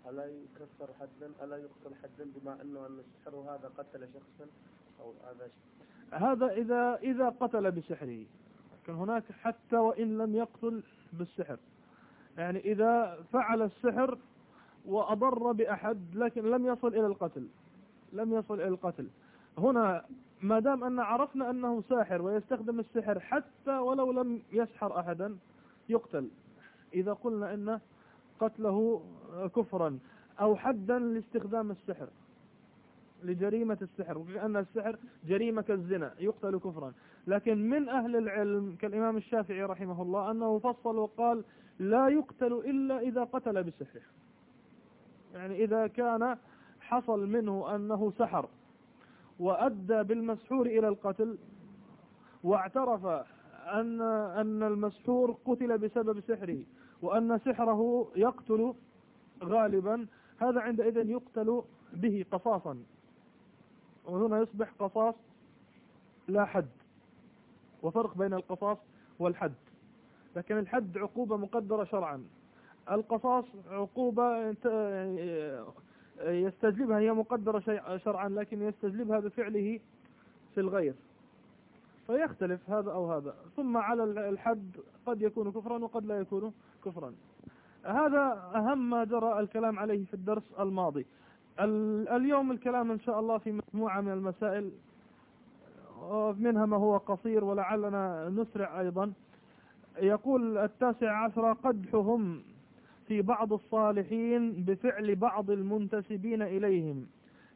S2: ألا يكسر حدا، ألا يقتل حدا بما أنه أن السحر هذا قتل شخصا أو
S1: هذا إذا قتل بسحره. لكن هناك حتى وإن لم يقتل بالسحر، يعني إذا فعل السحر وأضر بأحد لكن لم يصل إلى القتل. هنا ما دام أن عرفنا أنه ساحر ويستخدم السحر حتى ولو لم يسحر أحدا يقتل، إذا قلنا إن قتله كفرا أو حدا لاستخدام السحر لجريمة السحر، وكأن السحر جريمة كالزنا يقتل كفرا. لكن من أهل العلم كالإمام الشافعي رحمه الله أنه فصل وقال لا يقتل إلا إذا قتل بسحره، يعني إذا كان حصل منه أنه سحر وأدى بالمسحور إلى القتل واعترف أن المسحور قتل بسبب سحره وأن سحره يقتل غالبا، هذا عندئذ يقتل به قصاصا، وهنا يصبح قصاص لا حد، وفرق بين القصاص والحد. لكن الحد عقوبة مقدرة شرعا، القصاص عقوبة يستجلبها، هي مقدرة شرعا لكن يستجلبها بفعله في الغير، فيختلف هذا أو هذا. ثم على الحد قد يكون كفرا وقد لا يكون كفرا. هذا أهم ما جرى الكلام عليه في الدرس الماضي. اليوم الكلام إن شاء الله في مجموعة من المسائل، منها ما هو قصير ولعلنا نسرع أيضا. يقول 19 قدحهم في بعض الصالحين بفعل بعض المنتسبين إليهم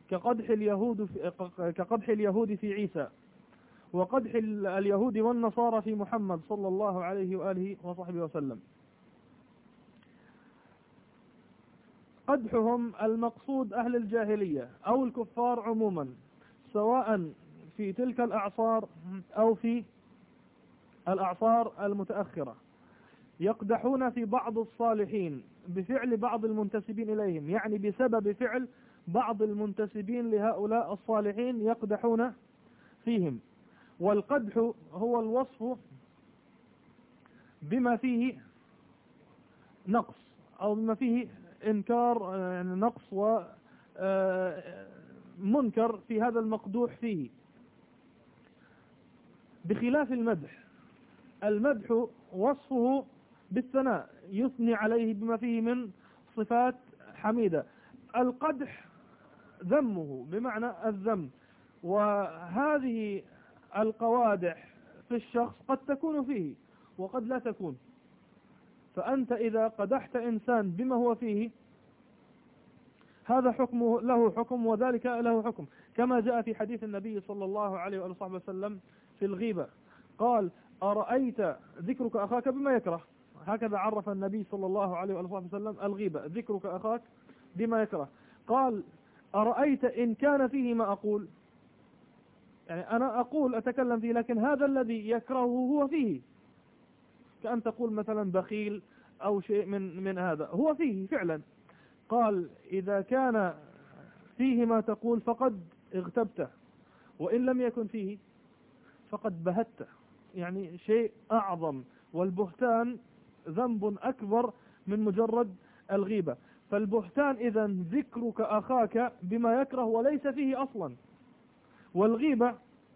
S1: كقدح اليهود في عيسى، وقدح اليهود والنصارى في محمد صلى الله عليه وآله وصحبه وسلم. قدحهم المقصود أهل الجاهلية أو الكفار عموما، سواء في تلك الأعصار أو في الأعصار المتأخرة، يقدحون في بعض الصالحين بفعل بعض المنتسبين إليهم، يعني بسبب فعل بعض المنتسبين لهؤلاء الصالحين يقدحون فيهم. والقدح هو الوصف بما فيه نقص أو بما فيه إنكار، يعني نقص ومنكر في هذا المقدوح فيه، بخلاف المدح. المدح وصفه بالثناء، يثني عليه بما فيه من صفات حميدة. القدح ذمه بمعنى الذم، وهذه القوادح في الشخص قد تكون فيه وقد لا تكون. فأنت إذا قدحت إنسان بما هو فيه هذا حكمه له حكم وذلك له حكم، كما جاء في حديث النبي صلى الله عليه وآله وسلم في الغيبة، قال أرأيت ذكرك أخاك بما يكره. هكذا عرف النبي صلى الله عليه وآله وسلم الغيبة، ذكرك أخاك بما يكره. قال أرأيت إن كان فيه ما أقول، يعني أنا أقول أتكلم فيه لكن هذا الذي يكرهه هو فيه، كأن تقول مثلا بخيل أو شيء من هذا هو فيه فعلا. قال إذا كان فيه ما تقول فقد اغتبته، وإن لم يكن فيه فقد بهته، يعني شيء أعظم. والبهتان ذنب أكبر من مجرد الغيبة. فالبهتان إذن ذكرك أخاك بما يكره وليس فيه أصلا، والغيبة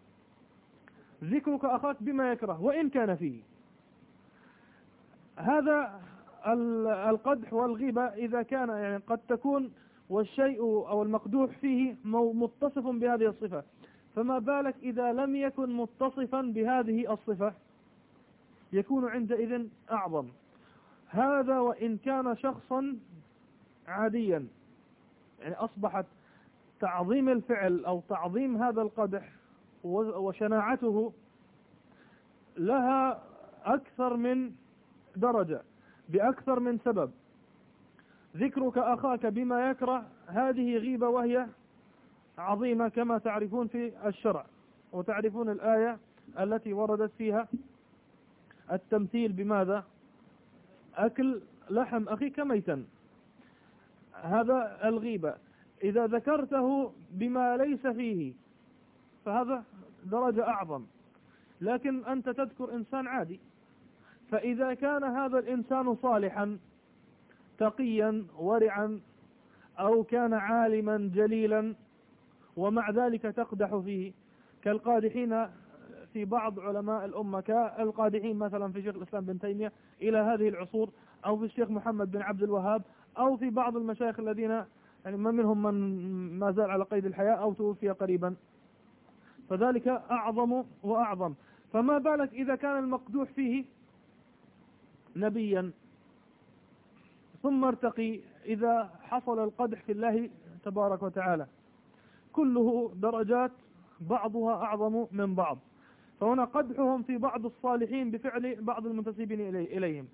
S1: ذكرك أخاك بما يكره وإن كان فيه. هذا القدح والغيبة إذا كان يعني قد تكون والشيء أو المقدوح فيه متصف بهذه الصفة، فما بالك إذا لم يكن متصفا بهذه الصفة، يكون عندئذ أعظم. هذا وإن كان شخصا عاديا، يعني أصبحت تعظيم الفعل أو تعظيم هذا القدح وشناعته لها أكثر من درجة بأكثر من سبب. ذكرك أخاك بما يكره هذه غيبة وهي عظيمة كما تعرفون في الشرع، وتعرفون الآية التي وردت فيها التمثيل بماذا؟ أكل لحم أخيك ميتا، هذا الغيبة. إذا ذكرته بما ليس فيه فهذا درجة أعظم، لكن أنت تذكر إنسان عادي، فإذا كان هذا الإنسان صالحا تقيا ورعا أو كان عالما جليلا ومع ذلك تقدح فيه، كالقادحين في بعض علماء الأمة، كالقادحين مثلا في شيخ الإسلام بن تيمية إلى هذه العصور، أو في الشيخ محمد بن عبد الوهاب، أو في بعض المشايخ الذين يعني ما منهم من ما زال على قيد الحياة أو توفي قريبا، فذلك أعظم وأعظم. فما بالك إذا كان المقدوح فيه نبيا ثم ارتقي إذا حصل القدح في الله تبارك وتعالى. كله درجات بعضها أعظم من بعض. فهنا قدحهم في بعض الصالحين بفعل بعض المنتسبين إليهم،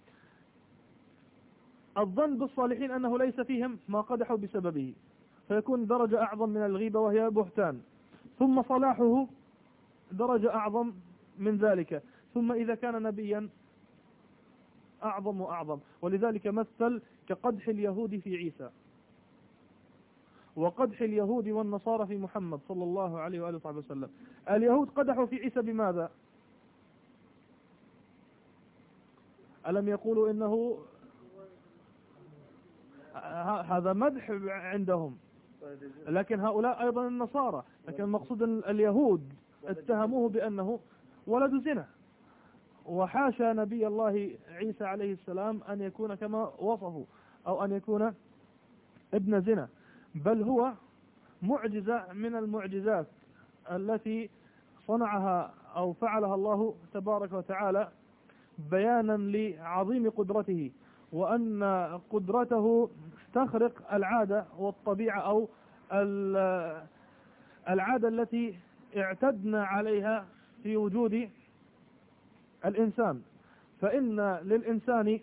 S1: الظن بالصالحين أنه ليس فيهم ما قدحوا بسببه، فيكون درجة أعظم من الغيبة وهي بهتان. ثم صلاحه درجة أعظم من ذلك، ثم إذا كان نبيا أعظم وأعظم. ولذلك مثل كقدح اليهود في عيسى، وقدح اليهود والنصارى في محمد صلى الله عليه وآله وصحبه وسلم. اليهود قدحوا في عيسى بماذا؟ ألم يقولوا إنه هذا مدح عندهم، لكن هؤلاء أيضا النصارى، لكن المقصود اليهود اتهموه بأنه ولد زنا، وحاشا نبي الله عيسى عليه السلام أن يكون كما وصفوا أو أن يكون ابن زنا، بل هو معجزة من المعجزات التي صنعها أو فعلها الله تبارك وتعالى بيانا لعظيم قدرته، وأن قدرته تخرق العادة والطبيعة أو العادة التي اعتدنا عليها في وجود الإنسان. فإن للإنسان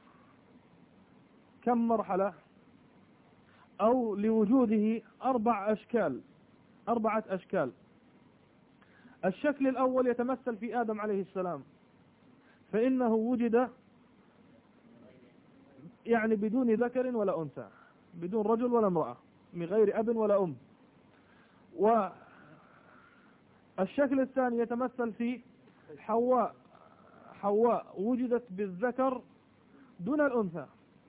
S1: كم مرحلة أو لوجوده أربعة أشكال. الشكل الأول يتمثل في آدم عليه السلام، فإنه وجد يعني بدون ذكر ولا أنثى، بدون رجل ولا امرأة، من غير أب ولا أم. والشكل الثاني يتمثل في حواء وجدت بالذكر دون الأنثى،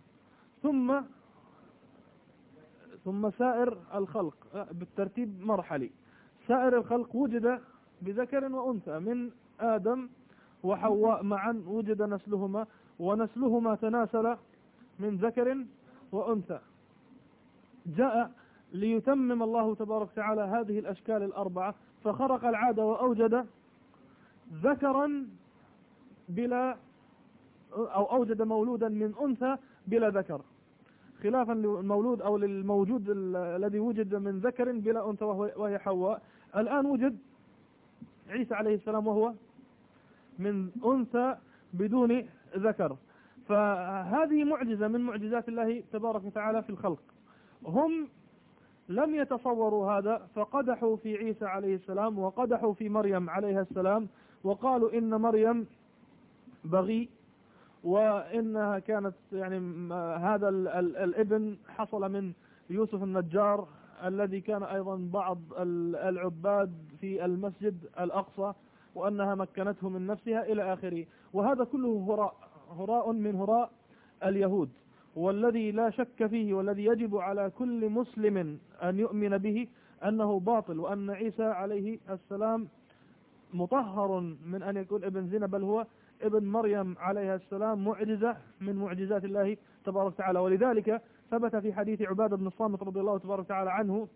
S1: ثم سائر الخلق بالترتيب مرحلي. سائر الخلق وجد بذكر وأنثى، من آدم وحواء معا وجد نسلهما، ونسلهما تناسل من ذكر وأنثى. جاء ليتمم الله تبارك وتعالى هذه الأشكال الأربعة، فخرق العادة وأوجد ذكرا بلا أو أوجد مولودا من أنثى بلا ذكر، خلافا للمولود أو للموجود الذي وجد من ذكر بلا أنثى وهي حواء. الآن وجد عيسى عليه السلام وهو من أنثى بدون ذكر. فهذه معجزة من معجزات الله تبارك وتعالى في الخلق. هم لم يتصوروا هذا، فقدحوا في عيسى عليه السلام وقدحوا في مريم عليها السلام، وقالوا إن مريم بغي، وإنها كانت يعني هذا الابن حصل من يوسف النجار الذي كان أيضا بعض العباد في المسجد الأقصى، وأنها مكنته من نفسها إلى آخره. وهذا كله هراء من هراء اليهود، والذي لا شك فيه والذي يجب على كل مسلم أن يؤمن به أنه باطل، وأن عيسى عليه السلام مطهر من أن يكون ابن زنا، بل هو ابن مريم عليها السلام، معجزة من معجزات الله تبارك وتعالى. ولذلك ثبت في حديث عبادة بن الصامت رضي الله تبارك وتعالى عنه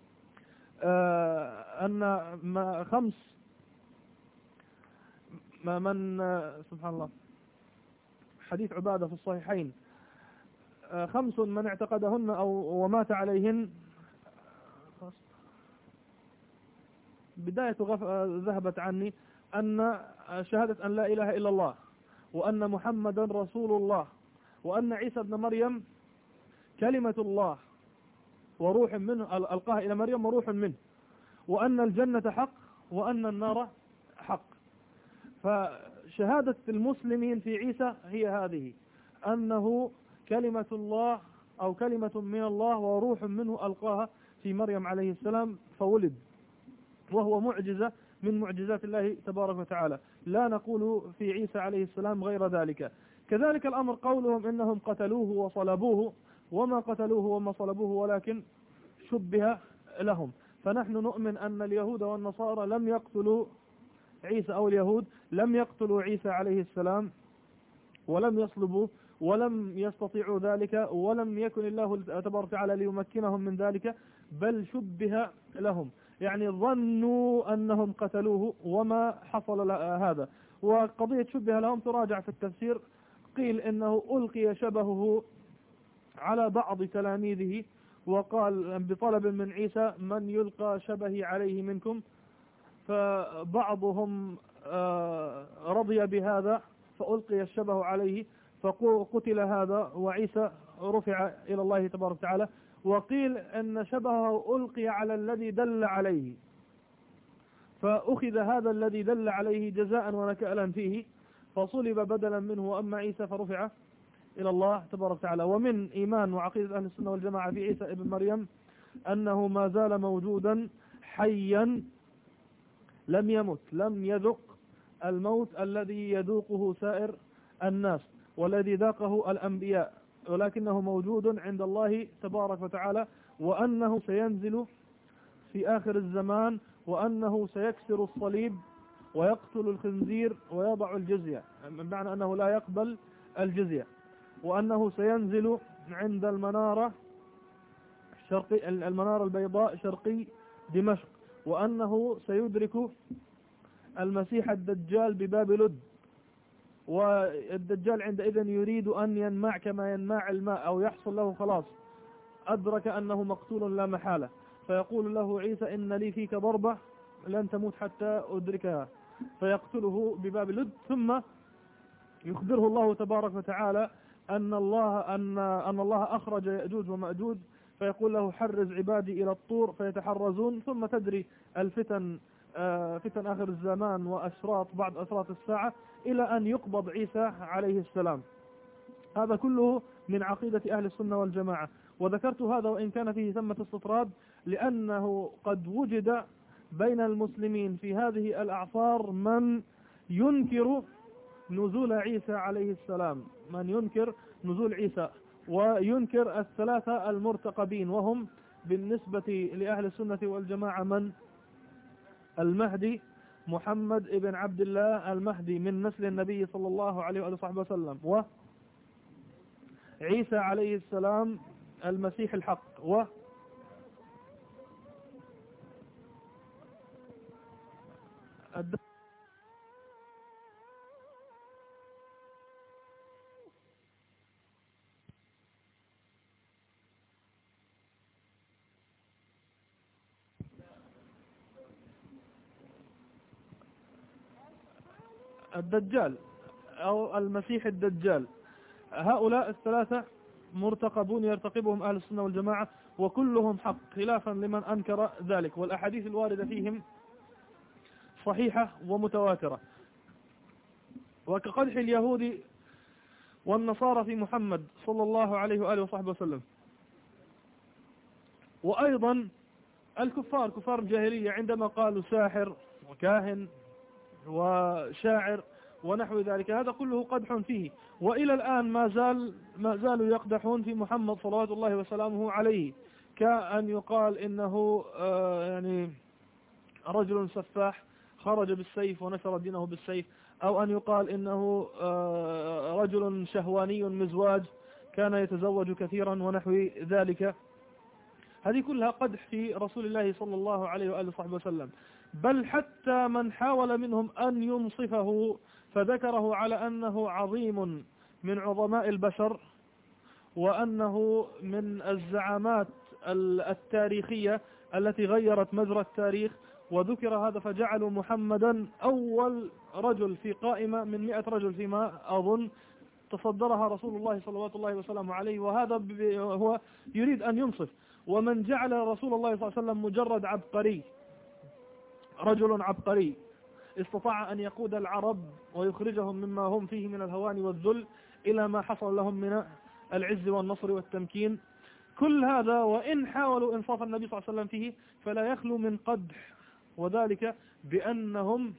S1: أن سبحان الله، حديث عبادة في الصحيحين: 5 من اعتقدهن أو ومات عليهن. بداية ذهبت عني أن شهادة أن لا إله إلا الله، وأن محمدا رسول الله، وأن عيسى ابن مريم كلمة الله وروح منه، ألقاها إلى مريم وروح منه، وأن الجنة حق وأن النار حق. فشهادة المسلمين في عيسى هي هذه، أنه كلمة الله أو كلمة من الله وروح منه ألقاها في مريم عليه السلام فولد، وهو معجزة من معجزات الله تبارك وتعالى. لا نقول في عيسى عليه السلام غير ذلك. كذلك الأمر قولهم إنهم قتلوه وصلبوه، وما قتلوه وما صلبوه ولكن شبه لهم. فنحن نؤمن أن اليهود والنصارى لم يقتلوا عيسى، أو اليهود لم يقتلوا عيسى عليه السلام ولم يصلبوه ولم يستطيعوا ذلك، ولم يكن الله تبارك وتعالى ليمكنهم من ذلك، بل شبه لهم، يعني ظنوا أنهم قتلوه وما حصل هذا. وقضية شبه لهم تراجع في التفسير، قيل إنه ألقي شبهه على بعض تلاميذه، وقال بطلب من عيسى من يلقى شبهي عليه منكم، فبعضهم رضي بهذا فألقي الشبه عليه فقتل هذا، وعيسى رفع إلى الله تبارك وتعالى. وقيل أن شبهه ألقي على الذي دل عليه، فأخذ هذا الذي دل عليه جزاء ونكالا فيه فصلب بدلا منه، وأما عيسى فرفع إلى الله تبارك وتعالى. ومن إيمان وعقيدة أهل السنة والجماعة في عيسى ابن مريم أنه ما زال موجودا حيا، لم يمت، لم يذق الموت الذي يذوقه سائر الناس والذي ذاقه الأنبياء، ولكنه موجود عند الله تبارك وتعالى، وأنه سينزل في آخر الزمان، وأنه سيكسر الصليب ويقتل الخنزير ويضع الجزية، بمعنى أنه لا يقبل الجزية، وأنه سينزل عند المنارة البيضاء شرقي دمشق، وأنه سيدرك المسيح الدجال بباب لد، والدجال عندئذ يريد أن ينمع كما ينمع الماء أو يحصل له خلاص، أدرك أنه مقتول لا محالة، فيقول له عيسى إن لي فيك ضربة لن تموت حتى أدركها، فيقتله بباب لد. ثم يخبره الله تبارك وتعالى أن الله أخرج يأجوج ومأجوج، فيقول له حرز عبادي إلى الطور فيتحرزون، ثم تدري الفتن فتن آخر الزمان وأشراط بعد أشراط الساعة إلى أن يقبض عيسى عليه السلام. هذا كله من عقيدة أهل السنة والجماعة. وذكرت هذا وإن كان فيه ثمة استطراد، لأنه قد وجد بين المسلمين في هذه الأعصار من ينكر نزول عيسى عليه السلام، من ينكر نزول عيسى وينكر الثلاثة المرتقبين، وهم بالنسبة لأهل السنة والجماعة من المهدي محمد ابن عبد الله المهدي من نسل النبي صلى الله عليه وآله وسلم، وعيسى عليه السلام المسيح الحق، الدجال أو المسيح الدجال. هؤلاء الثلاثة مرتقبون يرتقبهم أهل السنة والجماعة، وكلهم حق خلافا لمن أنكر ذلك، والأحاديث الواردة فيهم صحيحة ومتواترة. وكقدح اليهود والنصارى في محمد صلى الله عليه وآله وصحبه وسلم. وأيضا الكفار كفار الجاهلية عندما قالوا ساحر وكاهن وشاعر ونحو ذلك، هذا كله قدح فيه، وإلى الآن ما زالوا يقدحون في محمد صلوات الله وسلامه عليه، كأن يقال إنه يعني رجل سفاح خرج بالسيف ونشر دينه بالسيف، أو أن يقال إنه رجل شهواني مزواج كان يتزوج كثيرا ونحو ذلك. هذه كلها قدح في رسول الله صلى الله عليه وآله وصحبه وسلم. بل حتى من حاول منهم أن ينصفه فذكره على أنه عظيم من عظماء البشر، وأنه من الزعامات التاريخية التي غيرت مجرى التاريخ، وذكر هذا فجعلوا محمدا أول رجل في قائمة من 100 رجل فيما أظن تصدرها رسول الله صلوات الله وسلامه عليه، وهذا هو يريد أن ينصف. ومن جعل رسول الله صلى الله عليه وسلم مجرد عبقري، رجل عبقري استطاع أن يقود العرب ويخرجهم مما هم فيه من الهوان والذل إلى ما حصل لهم من العز والنصر والتمكين، كل هذا وإن حاولوا إنصاف النبي صلى الله عليه وسلم فيه فلا يخلو من قدح، وذلك بأنهم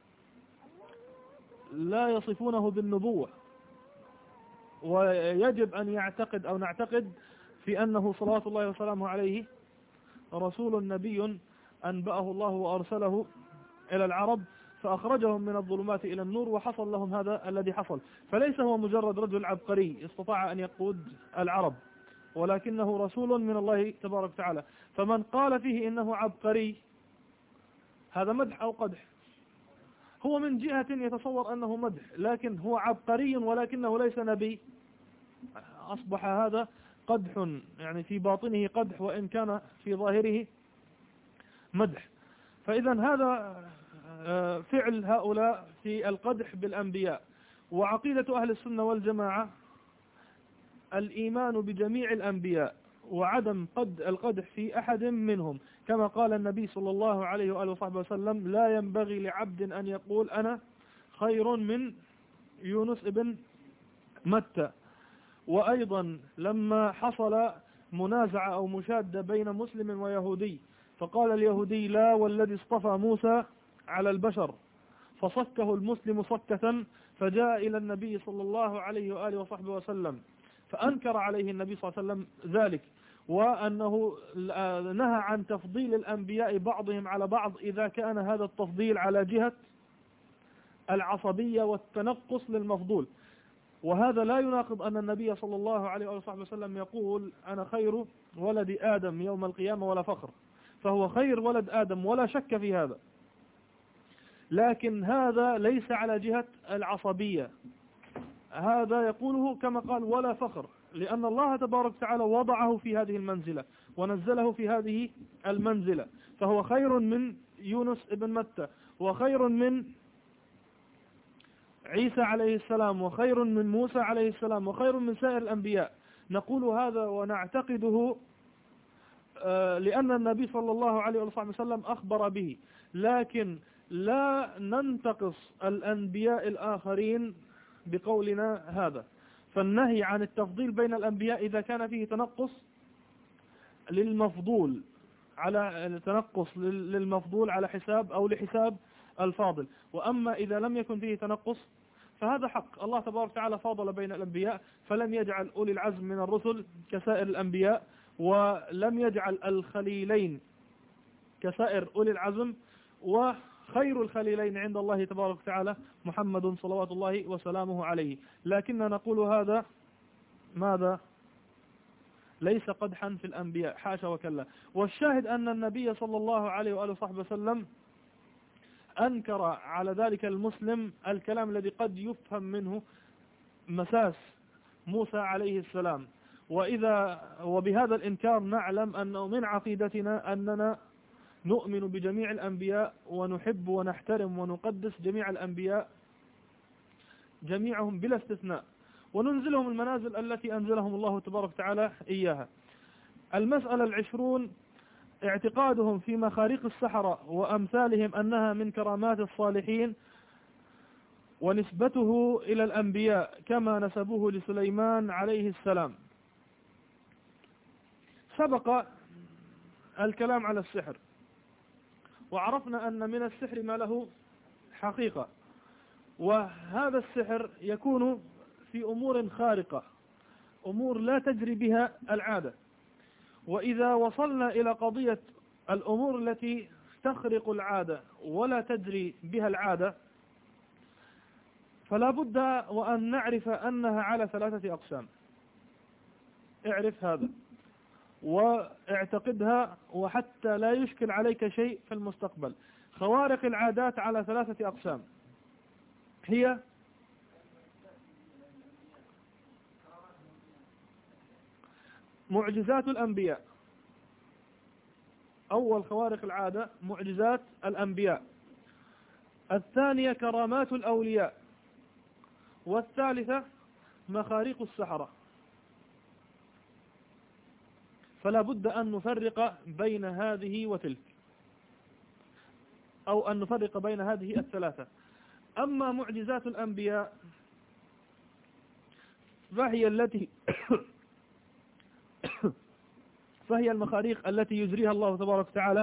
S1: لا يصفونه بالنبوة. ويجب أن يعتقد أو نعتقد في أنه صلوات الله وسلامه عليه رسول نبي أنبأه الله وأرسله إلى العرب فأخرجهم من الظلمات إلى النور، وحصل لهم هذا الذي حصل. فليس هو مجرد رجل عبقري استطاع أن يقود العرب، ولكنه رسول من الله تبارك وتعالى. فمن قال فيه إنه عبقري هذا مدح أو قدح؟ هو من جهة يتصور أنه مدح، لكن هو عبقري ولكنه ليس نبي، أصبح هذا قدح، يعني في باطنه قدح وإن كان في ظاهره مدح. فإذا هذا فعل هؤلاء في القدح بالأنبياء. وعقيدة أهل السنة والجماعة الإيمان بجميع الأنبياء وعدم القدح في أحد منهم، كما قال النبي صلى الله عليه وآله وصحبه وسلم: لا ينبغي لعبد أن يقول أنا خير من يونس ابن متى. وأيضا لما حصل منازعة أو مشادة بين مسلم ويهودي، فقال اليهودي: لا والذي اصطفى موسى على البشر، فصكه المسلم صكة، فجاء إلى النبي صلى الله عليه وآله وصحبه وسلم فأنكر عليه النبي صلى الله عليه وسلم ذلك، وأنه نهى عن تفضيل الأنبياء بعضهم على بعض إذا كان هذا التفضيل على جهة العصبية والتنقص للمفضول. وهذا لا يناقض أن النبي صلى الله عليه وآله وسلم يقول: أنا خير ولد آدم يوم القيامة ولا فخر، فهو خير ولد آدم ولا شك في هذا، لكن هذا ليس على جهة العصبية، هذا يقوله كما قال ولا فخر، لأن الله تبارك وتعالى وضعه في هذه المنزلة ونزله في هذه المنزلة، فهو خير من يونس ابن متى، وخير من عيسى عليه السلام، وخير من موسى عليه السلام، وخير من سائر الأنبياء. نقول هذا ونعتقده لأن النبي صلى الله عليه وسلم أخبر به، لكن لا ننتقص الأنبياء الآخرين بقولنا هذا. فالنهي عن التفضيل بين الأنبياء إذا كان فيه تنقص للمفضول على حساب أو لحساب الفاضل. وأما إذا لم يكن فيه تنقص فهذا حق. الله تبارك وتعالى فاضل بين الأنبياء، فلم يجعل أولي العزم من الرسل كسائر الأنبياء، ولم يجعل الخليلين كسائر أولي العزم، وخير الخليلين عند الله تبارك وتعالى محمد صلوات الله وسلامه عليه. لكننا نقول هذا ماذا؟ ليس قدحا في الأنبياء، حاشا وكلا. والشاهد أن النبي صلى الله عليه وآله وصحبه وسلم أنكر على ذلك المسلم الكلام الذي قد يفهم منه مساس موسى عليه السلام. وبهذا الإنكار نعلم أنه من عقيدتنا أننا نؤمن بجميع الأنبياء ونحب ونحترم ونقدس جميع الأنبياء جميعهم بلا استثناء، وننزلهم المنازل التي أنزلهم الله تبارك وتعالى إياها. المسألة 20: اعتقادهم في مخاريق السحرة وأمثالهم أنها من كرامات الصالحين، ونسبته إلى الأنبياء كما نسبوه لسليمان عليه السلام. سبق الكلام على السحر، وعرفنا أن من السحر ما له حقيقة، وهذا السحر يكون في أمور خارقة، أمور لا تجري بها العادة. وإذا وصلنا إلى قضية الأمور التي تخرق العادة ولا تجري بها العادة، فلا بد وأن نعرف أنها على 3 أقسام. اعرف هذا واعتقدها، وحتى لا يشكل عليك شيء في المستقبل. خوارق العادات على 3 أقسام، هي معجزات الأنبياء. أول خوارق العادة معجزات الأنبياء، الثانية كرامات الأولياء، والثالثة مخاريق السحرة. فلا بد أن نفرق بين هذه وتلك، أو أن نفرق بين هذه ال3. أما معجزات الأنبياء فهي المخاريق التي يجريها الله تبارك وتعالى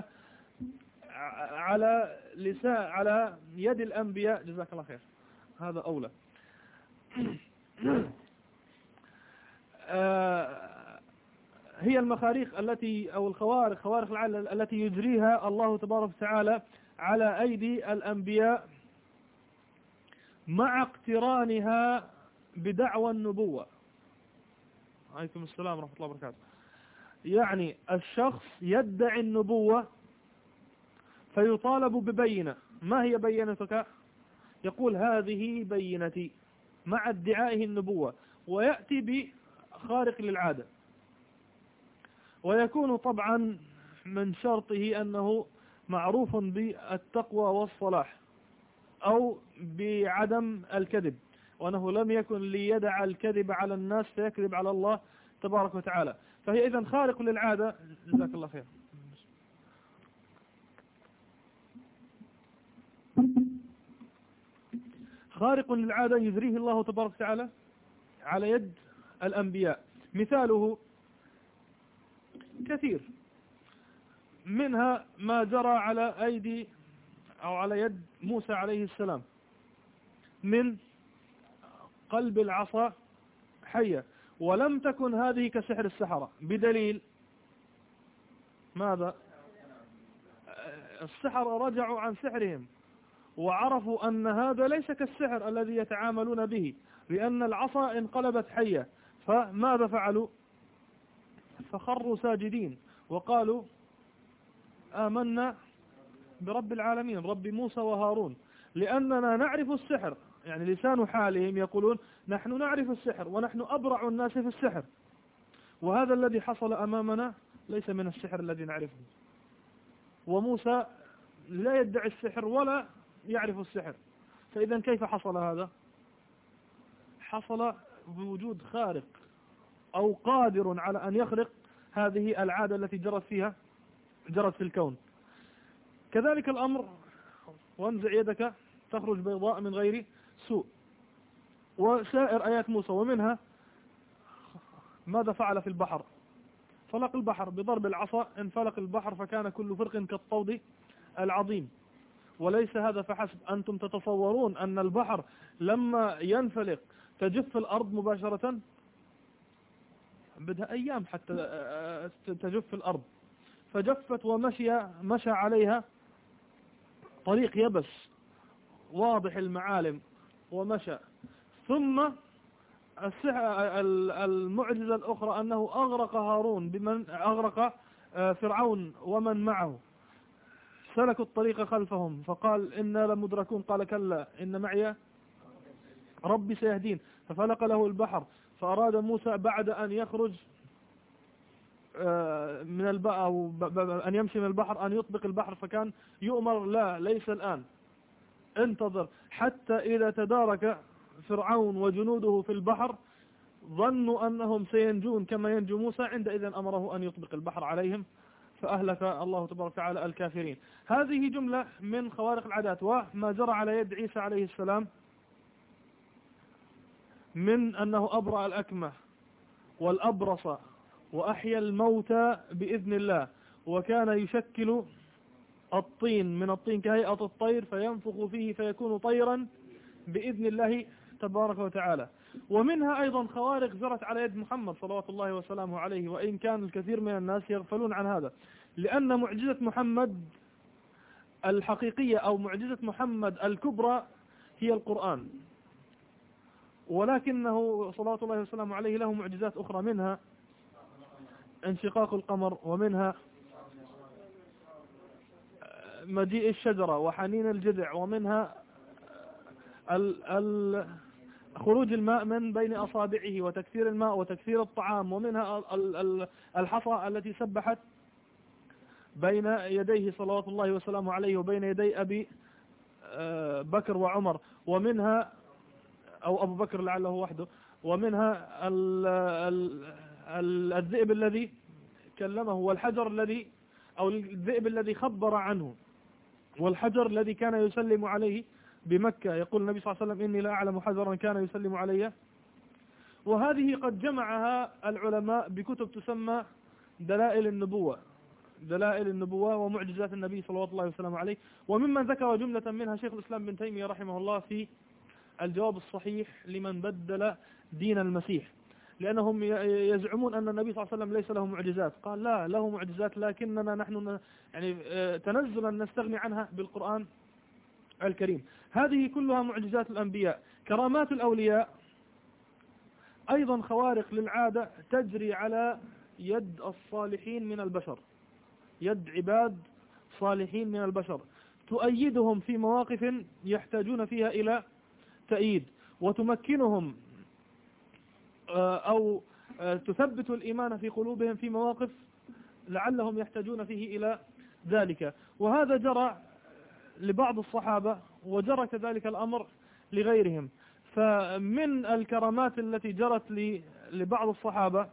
S1: على يد الأنبياء. جزاك الله خير، هذا أولى. هي المخاريق التي أو خوارق العادة التي يجريها الله تبارك وتعالى على أيدي الأنبياء مع اقترانها بدعوى النبوة. عليكم السلام ورحمة الله وبركاته. يعني الشخص يدعي النبوة فيطالب ببينة. ما هي بينتك؟ يقول هذه بينتي مع ادعائه النبوة، ويأتي بخارق للعادة، ويكون طبعا من شرطه أنه معروف بالتقوى والصلاح أو بعدم الكذب، وأنه لم يكن ليدع الكذب على الناس فيكذب على الله تبارك وتعالى. فهي إذن خارق للعادة. جزاك الله خير. خارق للعادة يجريه الله تبارك وتعالى على يد الأنبياء. مثاله كثير، منها ما جرى على أيدي أو على يد موسى عليه السلام من قلب العصا حية، ولم تكن هذه كسحر السحرة، بدليل ماذا؟ السحرة رجعوا عن سحرهم وعرفوا أن هذا ليس كالسحر الذي يتعاملون به، لأن العصا انقلبت حية. فماذا فعلوا؟ فخروا ساجدين وقالوا آمنا برب العالمين، رب موسى وهارون، لأننا نعرف السحر. يعني لسان حالهم يقولون نحن نعرف السحر ونحن أبرع الناس في السحر، وهذا الذي حصل أمامنا ليس من السحر الذي نعرفه. وموسى لا يدعي السحر ولا يعرف السحر، فإذا كيف حصل هذا؟ حصل بوجود خارق أو قادر على أن يخرق هذه العادة التي جرت في الكون. كذلك الأمر، وانزع يدك تخرج بيضاء من غير سوء، وسائر آيات موسى. ومنها ماذا فعل في البحر؟ فلق البحر بضرب العصا، انفلق البحر فكان كل فرق كالطود العظيم. وليس هذا فحسب، أنتم تتصورون أن البحر لما ينفلق تجف الأرض مباشرة؟ بدها أيام حتى تجف الأرض، فجفت ومشى عليها طريق يبس واضح المعالم ومشى. ثم المعجزة الأخرى أنه أغرق فرعون ومن معه، سلكوا الطريق خلفهم فقال إنا لمدركون، قال كلا إن معي ربي سيهدين، ففلق له البحر. فأراد موسى بعد أن يخرج من البحر أو أن يمشي من البحر أن يطبق البحر، فكان يؤمر لا ليس الآن، انتظر حتى إذا تدارك فرعون وجنوده في البحر ظنوا أنهم سينجون كما ينجو موسى، عندئذ أمره أن يطبق البحر عليهم فأهلك الله تبارك وتعالى الكافرين. هذه جملة من خوارق العادات. وما جرى على يد عيسى عليه السلام من أنه أبرأ الأكمة والأبرص وأحيا الموتى بإذن الله، وكان يشكل الطين من الطين كهيئة الطير فينفخ فيه فيكون طيرا بإذن الله تبارك وتعالى. ومنها أيضا خوارق جرت على يد محمد صلوات الله وسلامه عليه، وإن كان الكثير من الناس يغفلون عن هذا، لأن معجزة محمد الحقيقية أو معجزة محمد الكبرى هي القرآن، ولكنه صلوات الله وسلامه عليه له معجزات أخرى، منها انشقاق القمر، ومنها مجيء الشجرة وحنين الجذع، ومنها خروج الماء من بين أصابعه وتكثير الماء وتكثير الطعام، ومنها الحصى التي سبحت بين يديه صلوات الله وسلامه عليه وبين يدي أبي بكر وعمر، ومنها أو أبو بكر لعله وحده، ومنها الذئب الذي كلمه، والحجر الذي أو الذئب الذي خبر عنه، والحجر الذي كان يسلم عليه بمكة. يقول النبي صلى الله عليه وسلم إني لا أعلم حجرا كان يسلم علي. وهذه قد جمعها العلماء بكتب تسمى دلائل النبوة ومعجزات النبي صلى الله عليه وسلم عليه. وممن ذكر جملة منها شيخ الإسلام بن تيمية رحمه الله في الجواب الصحيح لمن بدل دين المسيح، لأنهم يزعمون أن النبي صلى الله عليه وسلم ليس له معجزات. قال لا، له معجزات، لكننا نحن يعني تنزلا نستغني عنها بالقرآن الكريم. هذه كلها معجزات الأنبياء. كرامات الأولياء أيضا خوارق للعادة تجري على يد الصالحين من البشر، يد عباد صالحين من البشر، تؤيدهم في مواقف يحتاجون فيها إلى تأييد، وتمكنهم أو تثبت الإيمان في قلوبهم في مواقف لعلهم يحتاجون فيه إلى ذلك. وهذا جرى لبعض الصحابة، وجرى كذلك الأمر لغيرهم. فمن الكرامات التي جرت لبعض الصحابة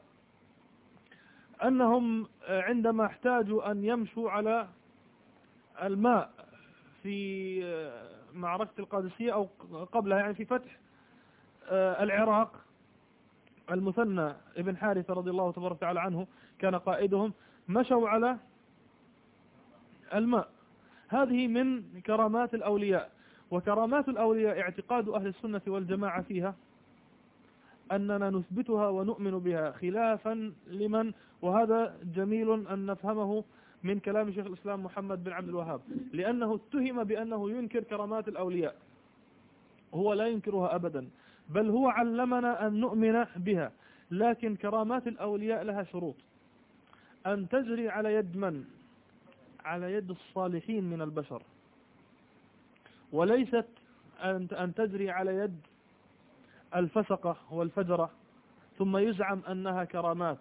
S1: أنهم عندما احتاجوا أن يمشوا على الماء في معركة القادسية أو قبلها، يعني في فتح العراق، المثنى ابن حارثة رضي الله تبارك وتعالى عنه كان قائدهم، مشوا على الماء. هذه من كرامات الأولياء. وكرامات الأولياء اعتقاد أهل السنة والجماعة فيها أننا نثبتها ونؤمن بها، خلافا لمن، وهذا جميل أن نفهمه من كلام شيخ الإسلام محمد بن عبد الوهاب، لأنه اتهم بأنه ينكر كرامات الأولياء. هو لا ينكرها أبدا، بل هو علمنا أن نؤمن بها. لكن كرامات الأولياء لها شروط، أن تجري على يد من؟ على يد الصالحين من البشر، وليست أن تجري على يد الفسقة والفجرة ثم يزعم أنها كرامات.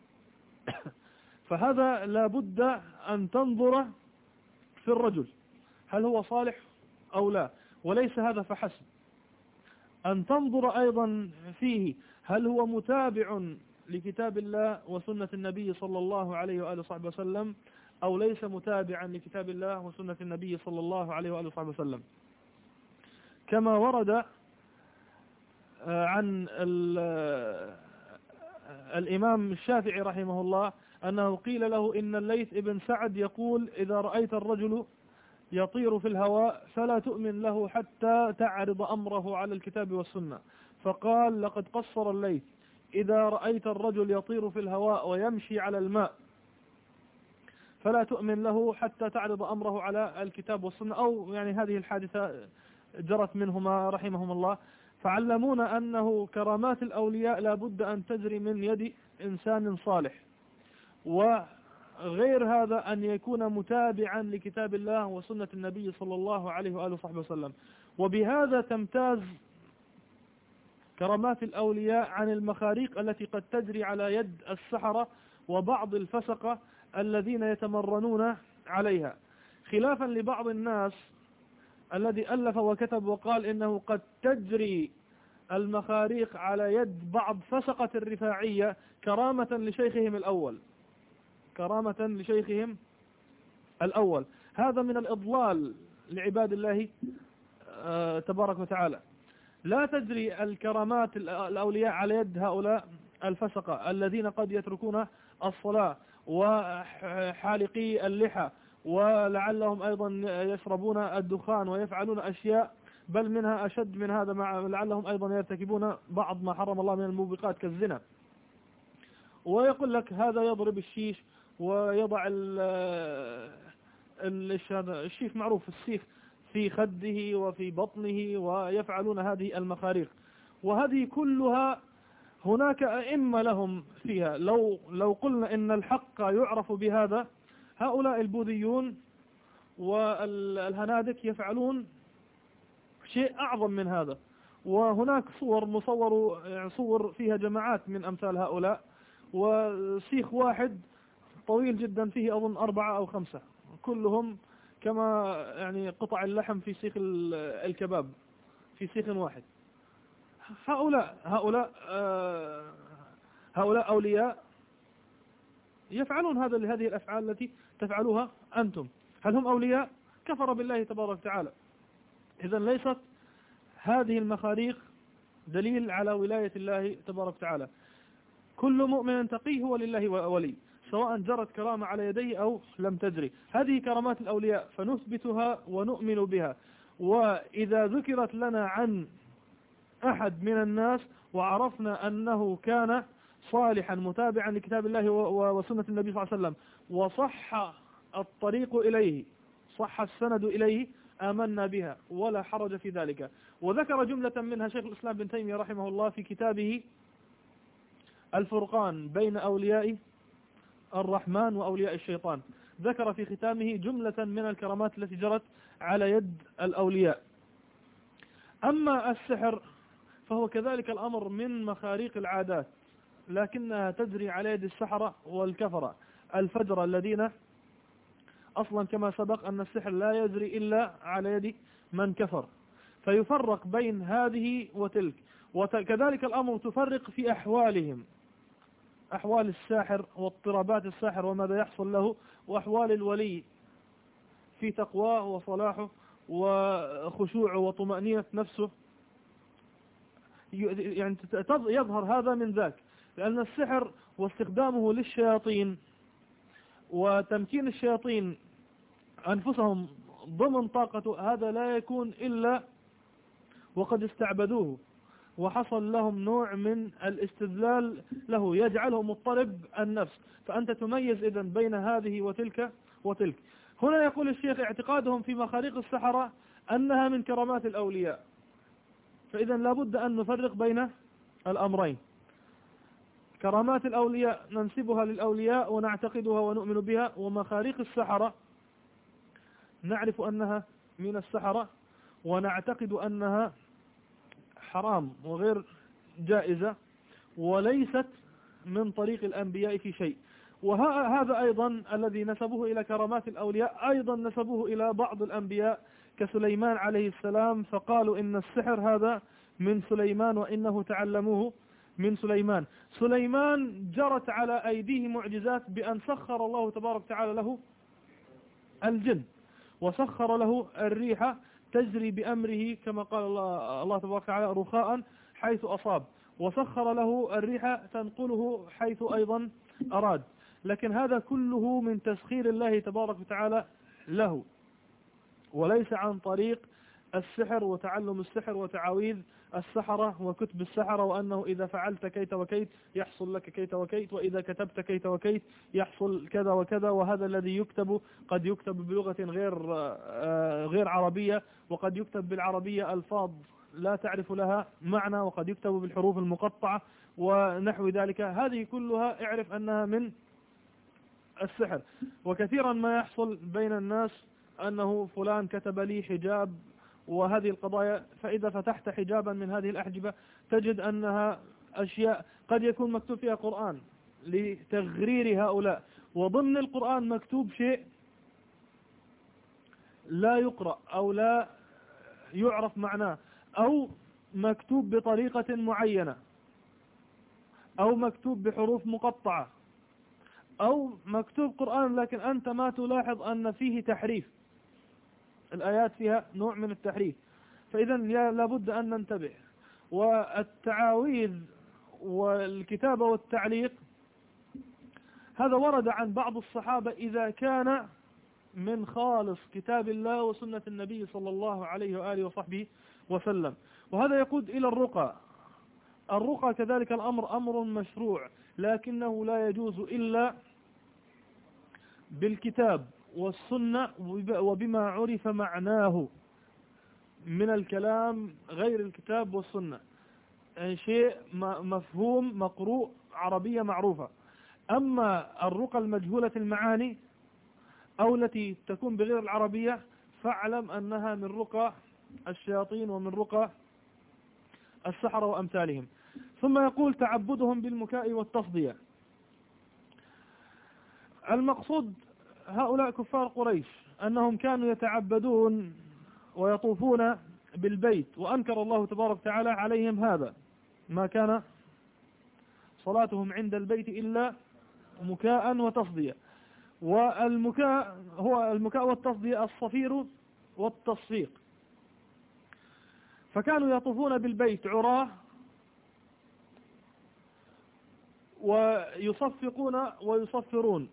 S1: فهذا لا بد أن تنظر في الرجل هل هو صالح أو لا، وليس هذا فحسب، أن تنظر أيضا فيه هل هو متابع لكتاب الله وسنة النبي صلى الله عليه وآله وصحبه وسلم أو ليس متابعا لكتاب الله وسنة النبي صلى الله عليه وآله وصحبه وسلم. كما ورد عن الإمام الشافعي رحمه الله أنه قيل له إن الليث ابن سعد يقول إذا رأيت الرجل يطير في الهواء فلا تؤمن له حتى تعرض أمره على الكتاب والسنة. فقال لقد قصر الليث، إذا رأيت الرجل يطير في الهواء ويمشي على الماء فلا تؤمن له حتى تعرض أمره على الكتاب والسنة. أو يعني هذه الحادثة جرت منهما رحمهم الله. فعلمونا أنه كرامات الأولياء لا بد أن تجري من يد إنسان صالح، وغير هذا أن يكون متابعا لكتاب الله وسنة النبي صلى الله عليه وآله وصحبه وسلم. وبهذا تمتاز كرامات الأولياء عن المخاريق التي قد تجري على يد السحرة وبعض الفسقة الذين يتمرنون عليها، خلافا لبعض الناس الذي ألف وكتب وقال إنه قد تجري المخاريق على يد بعض فسقة الرفاعية كرامة لشيخهم الأول، كرامة لشيخهم الأول. هذا من الإضلال لعباد الله تبارك وتعالى. لا تجري الكرامات الأولياء على يد هؤلاء الفسقة الذين قد يتركون الصلاة وحالقي اللحى، ولعلهم أيضا يشربون الدخان ويفعلون أشياء بل منها أشد من هذا، لعلهم أيضا يرتكبون بعض ما حرم الله من الموبقات كالزنا. ويقول لك هذا يضرب الشيش ويضع الشيش معروف السيف في خده وفي بطنه، ويفعلون هذه المخاريق. وهذه كلها هناك أئمة لهم فيها. لو قلنا إن الحق يعرف بهذا، هؤلاء البوذيون والهنادك يفعلون شيء أعظم من هذا. وهناك صور فيها جماعات من أمثال هؤلاء، وسيخ واحد طويل جدا فيه أظن 4 أو 5، كلهم كما يعني قطع اللحم في سيخ الكباب في سيخ واحد. هؤلاء أولياء يفعلون هذه الأفعال التي تفعلوها أنتم. هل هم أولياء؟ كفر بالله تبارك وتعالى. إذن ليست هذه المخاريق دليل على ولاية الله تبارك وتعالى. كل مؤمن تقي هو لله ولي، سواء جرت كرامة على يديه أو لم تجري. هذه كرامات الأولياء فنثبتها ونؤمن بها. وإذا ذكرت لنا عن أحد من الناس وعرفنا أنه كان صالحا متابعا لكتاب الله وسنة النبي صلى الله عليه وسلم وصح الطريق إليه، صح السند إليه، آمنا بها ولا حرج في ذلك. وذكر جملة منها شيخ الإسلام بن تيمية رحمه الله في كتابه الفرقان بين أولياء الرحمن وأولياء الشيطان، ذكر في ختامه جملة من الكرامات التي جرت على يد الأولياء. أما السحر فهو كذلك الأمر من مخاريق العادات، لكنها تجري على يد السحرة والكفرة الفجر الذين أصلا كما سبق أن السحر لا يجري إلا على يد من كفر، فيفرق بين هذه وتلك. وكذلك الأمر تفرق في أحوالهم، أحوال الساحر واضطرابات الساحر وماذا يحصل له، وأحوال الولي في تقواه وصلاحه وخشوعه وطمأنينة نفسه، يعني يظهر هذا من ذاك. لأن السحر واستخدامه للشياطين وتمكين الشياطين أنفسهم ضمن طاقته، هذا لا يكون إلا وقد استعبدوه وحصل لهم نوع من الاستذلال له يجعله مضطرب النفس. فأنت تميز إذن بين هذه وتلك وتلك. هنا يقول الشيخ اعتقادهم في مخاريق السحرة أنها من كرامات الأولياء، فإذا لابد أن نفرق بين الأمرين. كرامات الأولياء ننسبها للأولياء ونعتقدها ونؤمن بها، ومخاريق السحرة نعرف أنها من السحرة ونعتقد أنها حرام وغير جائزة وليست من طريق الأنبياء في شيء. وهذا أيضا الذي نسبوه إلى كرامات الأولياء أيضا نسبوه إلى بعض الأنبياء كسليمان عليه السلام، فقالوا إن السحر هذا من سليمان وإنه تعلموه من سليمان. سليمان جرت على أيديه معجزات بأن سخر الله تبارك وتعالى له الجن وسخر له الريح تجري بأمره كما قال الله تبارك وتعالى رخاء حيث أصاب، وسخر له الريح تنقله حيث أيضا أراد. لكن هذا كله من تسخير الله تبارك وتعالى له، وليس عن طريق السحر وتعلم السحر وتعاويذ السحرة وكتب السحرة، وأنه إذا فعلت كيت وكيت يحصل لك كيت وكيت، وإذا كتبت كيت وكيت يحصل كذا وكذا. وهذا الذي يكتب قد يكتب بلغة غير عربية، وقد يكتب بالعربية ألفاظ لا تعرف لها معنى، وقد يكتب بالحروف المقطعة ونحو ذلك. هذه كلها اعرف أنها من السحر. وكثيرا ما يحصل بين الناس أنه فلان كتب لي حجاب وهذه القضايا، فإذا فتحت حجابا من هذه الأحجبة تجد أنها أشياء قد يكون مكتوب فيها قرآن لتغرير هؤلاء، وضمن القرآن مكتوب شيء لا يقرأ أو لا يعرف معناه، أو مكتوب بطريقة معينة، أو مكتوب بحروف مقطعة، أو مكتوب قرآن لكن أنت ما تلاحظ أن فيه تحريف، الآيات فيها نوع من التحريف. فإذا لابد أن ننتبه. والتعاويذ والكتابة والتعليق هذا ورد عن بعض الصحابة إذا كان من خالص كتاب الله وسنة النبي صلى الله عليه وآله وصحبه وسلم. وهذا يقود إلى الرقى. الرقى كذلك الأمر أمر مشروع، لكنه لا يجوز إلا بالكتاب والسنة وبما عرف معناه من الكلام غير الكتاب والسنة، يعني شيء مفهوم مقروء عربية معروفة. أما الرقى المجهولة المعاني أو التي تكون بغير العربية فاعلم أنها من رقى الشياطين ومن رقى السحرة وأمثالهم. ثم يقول تعبدهم بالمكاء والتصدية. المقصود هؤلاء كفار قريش أنهم كانوا يتعبدون ويطوفون بالبيت، وأنكر الله تبارك وتعالى عليهم هذا، ما كان صلاتهم عند البيت إلا مكاء وتصدية. والمكاء هو المكاء والتصدية الصفير والتصفيق. فكانوا يطوفون بالبيت عراه ويصفقون ويصفرون.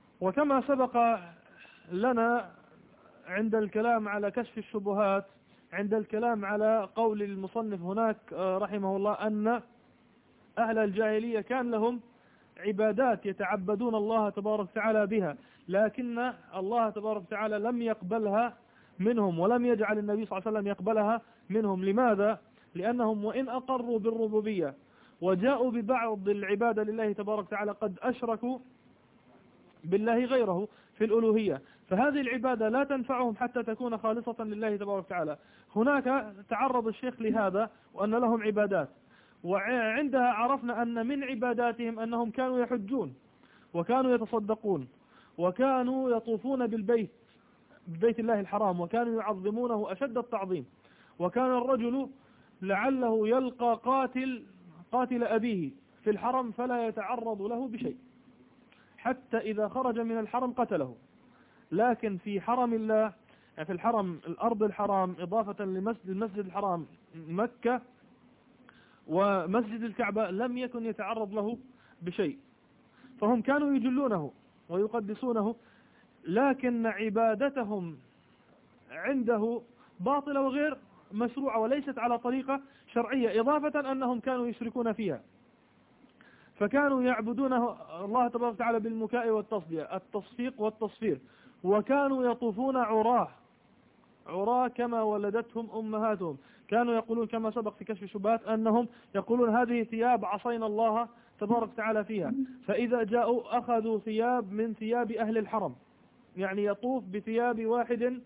S1: وكما سبق لنا عند الكلام على كشف الشبهات عند الكلام على قول المصنف هناك رحمه الله أن أهل الجاهلية كان لهم عبادات يتعبدون الله تبارك وتعالى بها، لكن الله تبارك وتعالى لم يقبلها منهم ولم يجعل النبي صلى الله عليه وسلم يقبلها منهم. لماذا؟ لأنهم وإن أقروا بالربوبية وجاءوا ببعض العبادة لله تبارك وتعالى قد أشركوا بالله غيره في الألوهية، فهذه العبادة لا تنفعهم حتى تكون خالصة لله تبارك وتعالى. هناك تعرض الشيخ لهذا وأن لهم عبادات، وعندها عرفنا أن من عباداتهم أنهم كانوا يحجون وكانوا يتصدقون وكانوا يطوفون ببيت الله الحرام وكانوا يعظمونه أشد التعظيم، وكان الرجل لعله يلقى قاتل أبيه في الحرم فلا يتعرض له بشيء حتى إذا خرج من الحرم قتله. لكن في حرم الله، في الحرم الأرض الحرام إضافة للمسجد الحرام مكة ومسجد الكعبة لم يكن يتعرض له بشيء، فهم كانوا يجلونه ويقدسونه، لكن عبادتهم عنده باطلة وغير مشروعة وليست على طريقة شرعية، إضافة أنهم كانوا يشركون فيها، فكانوا يعبدون الله تبارك وتعالى بالمكاء والتصدية التصفيق والتصفير، وكانوا يطوفون عراة كما ولدتهم أمهاتهم. كانوا يقولون كما سبق في كشف الشبهات أنهم يقولون هذه ثياب عصينا الله تبارك وتعالى فيها، فإذا جاءوا أخذوا ثياب من ثياب أهل الحرم، يعني يطوف بثياب واحد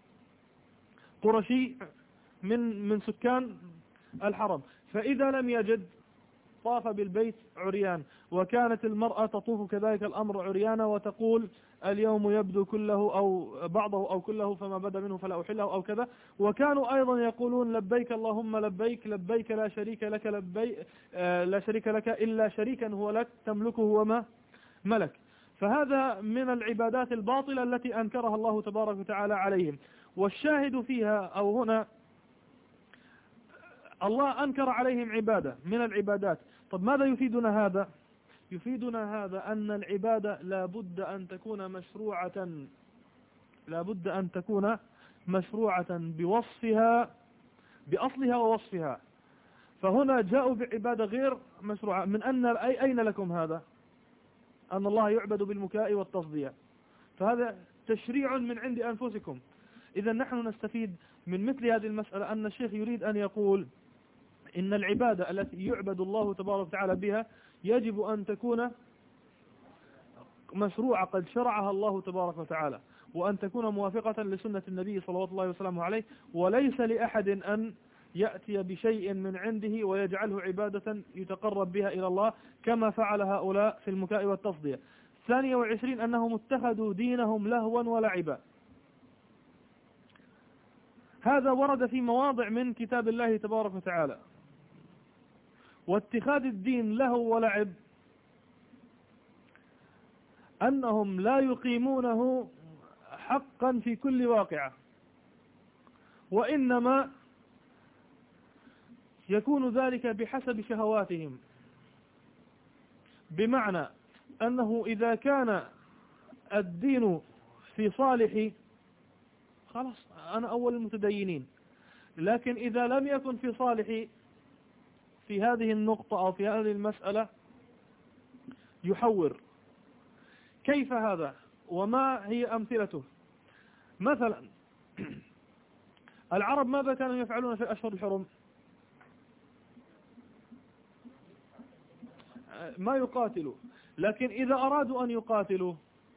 S1: قرشي من سكان الحرم، فإذا لم يجد طاف بالبيت عريان. وكانت المرأة تطوف كذلك الأمر عريانة وتقول اليوم يبدو كله أو بعضه أو كله فما بدا منه فلا أحله أو كذا. وكانوا أيضا يقولون لبيك اللهم لبيك لبيك لا شريك لك لبيك لا شريك لك إلا شريكا هو لك تملكه وما ملك. فهذا من العبادات الباطلة التي أنكرها الله تبارك وتعالى عليهم. والشاهد فيها أو هنا الله أنكر عليهم عبادة من العبادات. طب ماذا يفيدنا هذا؟ يفيدنا هذا أن العبادة لابد أن تكون مشروعة بوصفها بأصلها ووصفها. فهنا جاءوا بعبادة غير مشروعة من أن أين لكم هذا؟ أن الله يعبد بالمكاء والتصدية، فهذا تشريع من عند أنفسكم. إذا نحن نستفيد من مثل هذه المسألة أن الشيخ يريد أن يقول إن العبادة التي يعبد الله تبارك وتعالى بها يجب أن تكون مشروعة قد شرعها الله تبارك وتعالى، وأن تكون موافقة لسنة النبي صلى الله عليه وسلم عليه، وليس لأحد أن يأتي بشيء من عنده ويجعله عبادة يتقرب بها إلى الله كما فعل هؤلاء في المكاء والتصدية. 22 أنهم اتخذوا دينهم لهوا ولعبا. هذا ورد في مواضع من كتاب الله تبارك وتعالى. واتخاذ الدين لهو ولعب أنهم لا يقيمونه حقا في كل واقعة، وإنما يكون ذلك بحسب شهواتهم، بمعنى أنه إذا كان الدين في صالح خلاص أنا أول المتدينين، لكن إذا لم يكن في صالح في هذه النقطة أو في هذه المسألة يحور. كيف هذا وما هي أمثلته؟ مثلا العرب ماذا كانوا يفعلون في الأشهر الحرم؟ ما يقاتلوا، لكن إذا أرادوا أن يقاتلوا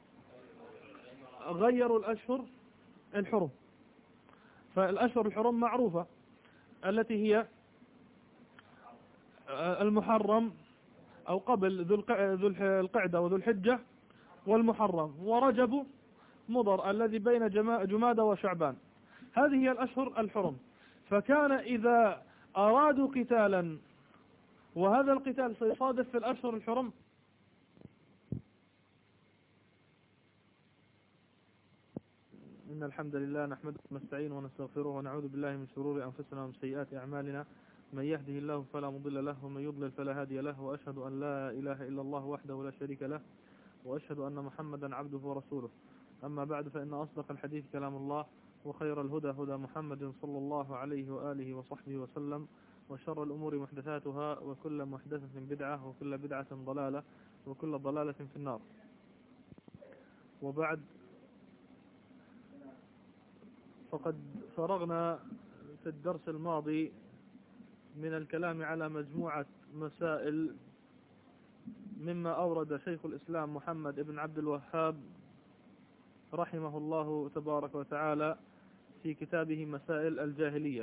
S1: غيروا الأشهر الحرم. فالأشهر الحرم معروفة التي هي المحرم أو قبل ذو القعدة وذو الحجة والمحرم ورجب مضر الذي بين جمادى وشعبان. هذه هي الأشهر الحرم. فكان إذا أرادوا قتالا وهذا القتال سيصادف في الأشهر الحرم إن الحمد لله نحمده ونستعينه ونستغفره ونعوذ بالله من شرور أنفسنا ومن سيئات أعمالنا، من يهده الله فلا مضل له ومن يضلل فلا هادي له، وأشهد أن لا إله إلا الله وحده لا شريك له، وأشهد أن محمدا عبده ورسوله. أما بعد، فإن أصدق الحديث كلام الله، وخير الهدى هدى محمد صلى الله عليه وآله وصحبه وسلم، وشر الأمور محدثاتها، وكل محدثة بدعة، وكل بدعة ضلالة، وكل ضلالة في النار. وبعد، فقد فرغنا في الدرس الماضي من الكلام على مجموعة مسائل مما أورد شيخ الإسلام محمد بن عبد الوهاب رحمه الله تبارك وتعالى في كتابه مسائل الجاهلية.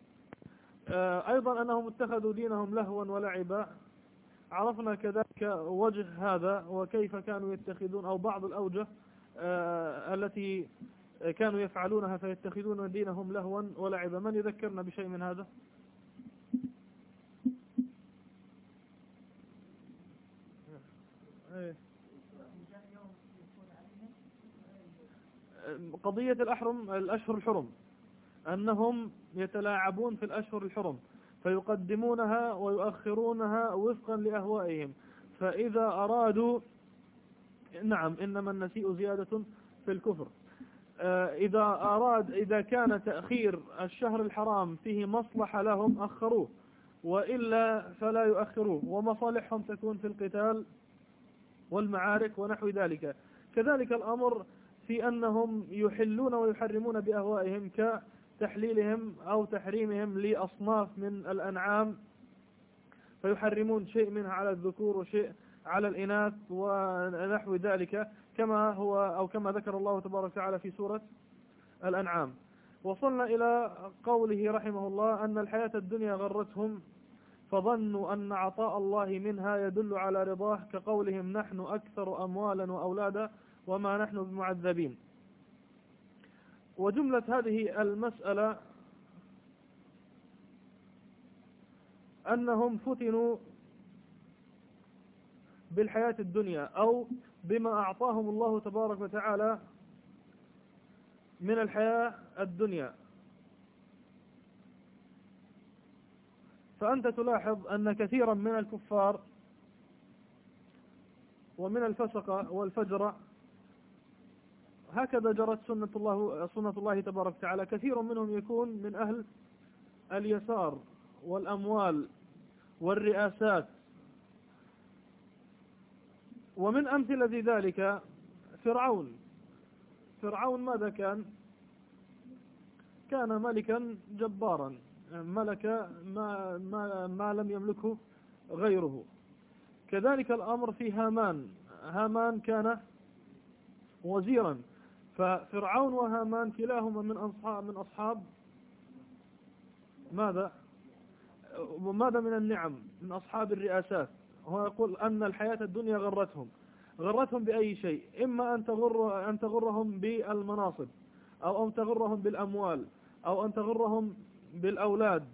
S1: أيضا أنهم اتخذوا دينهم لهوا ولعبا. عرفنا كذلك وجه هذا وكيف كانوا يتخذون، أو بعض الأوجه التي كانوا يفعلونها فيتخذون دينهم لهوا ولعبا. من يذكرنا بشيء من هذا؟ قضية الأشهر الحرم، أنهم يتلاعبون في الأشهر الحرم فيقدمونها ويؤخرونها وفقا لأهوائهم. فإذا أرادوا، نعم، إنما النسيء زيادة في الكفر. إذا كان تأخير الشهر الحرام فيه مصلحة لهم أخروه، وإلا فلا يؤخروه، ومصالحهم تكون في القتال والمعارك ونحو ذلك. كذلك الأمر في أنهم يحلون ويحرمون بأهوائهم، كتحليلهم أو تحريمهم لأصناف من الأنعام، فيحرمون شيء منها على الذكور وشيء على الإناث ونحو ذلك، كما هو أو كما ذكر الله تبارك وتعالى في سورة الأنعام. وصلنا إلى قوله رحمه الله أن الحياة الدنيا غرتهم فظنوا أن عطاء الله منها يدل على رضاه، كقولهم نحن أكثر أموالا وأولادا وما نحن بمعذبين. وجملة هذه المسألة أنهم فتنوا بالحياة الدنيا، أو بما أعطاهم الله تبارك وتعالى من الحياة الدنيا. فأنت تلاحظ أن كثيرا من الكفار ومن الفسقة والفجرة هكذا جرت سنة الله تبارك وتعالى. كثير منهم يكون من أهل اليسار والأموال والرئاسات. ومن أمثلة ذلك فرعون ماذا كان؟ كان ملكا جبارا، ملك ما لم يملكه غيره. كذلك الأمر في هامان كان وزيرا. ففرعون وهامان كلاهما من أصحاب ماذا من النعم؟ من أصحاب الرئاسات. هو يقول أن الحياة الدنيا غرتهم بأي شيء، إما أن تغرهم بالمناصب، أو أن تغرهم بالأموال، أو أن تغرهم بالأولاد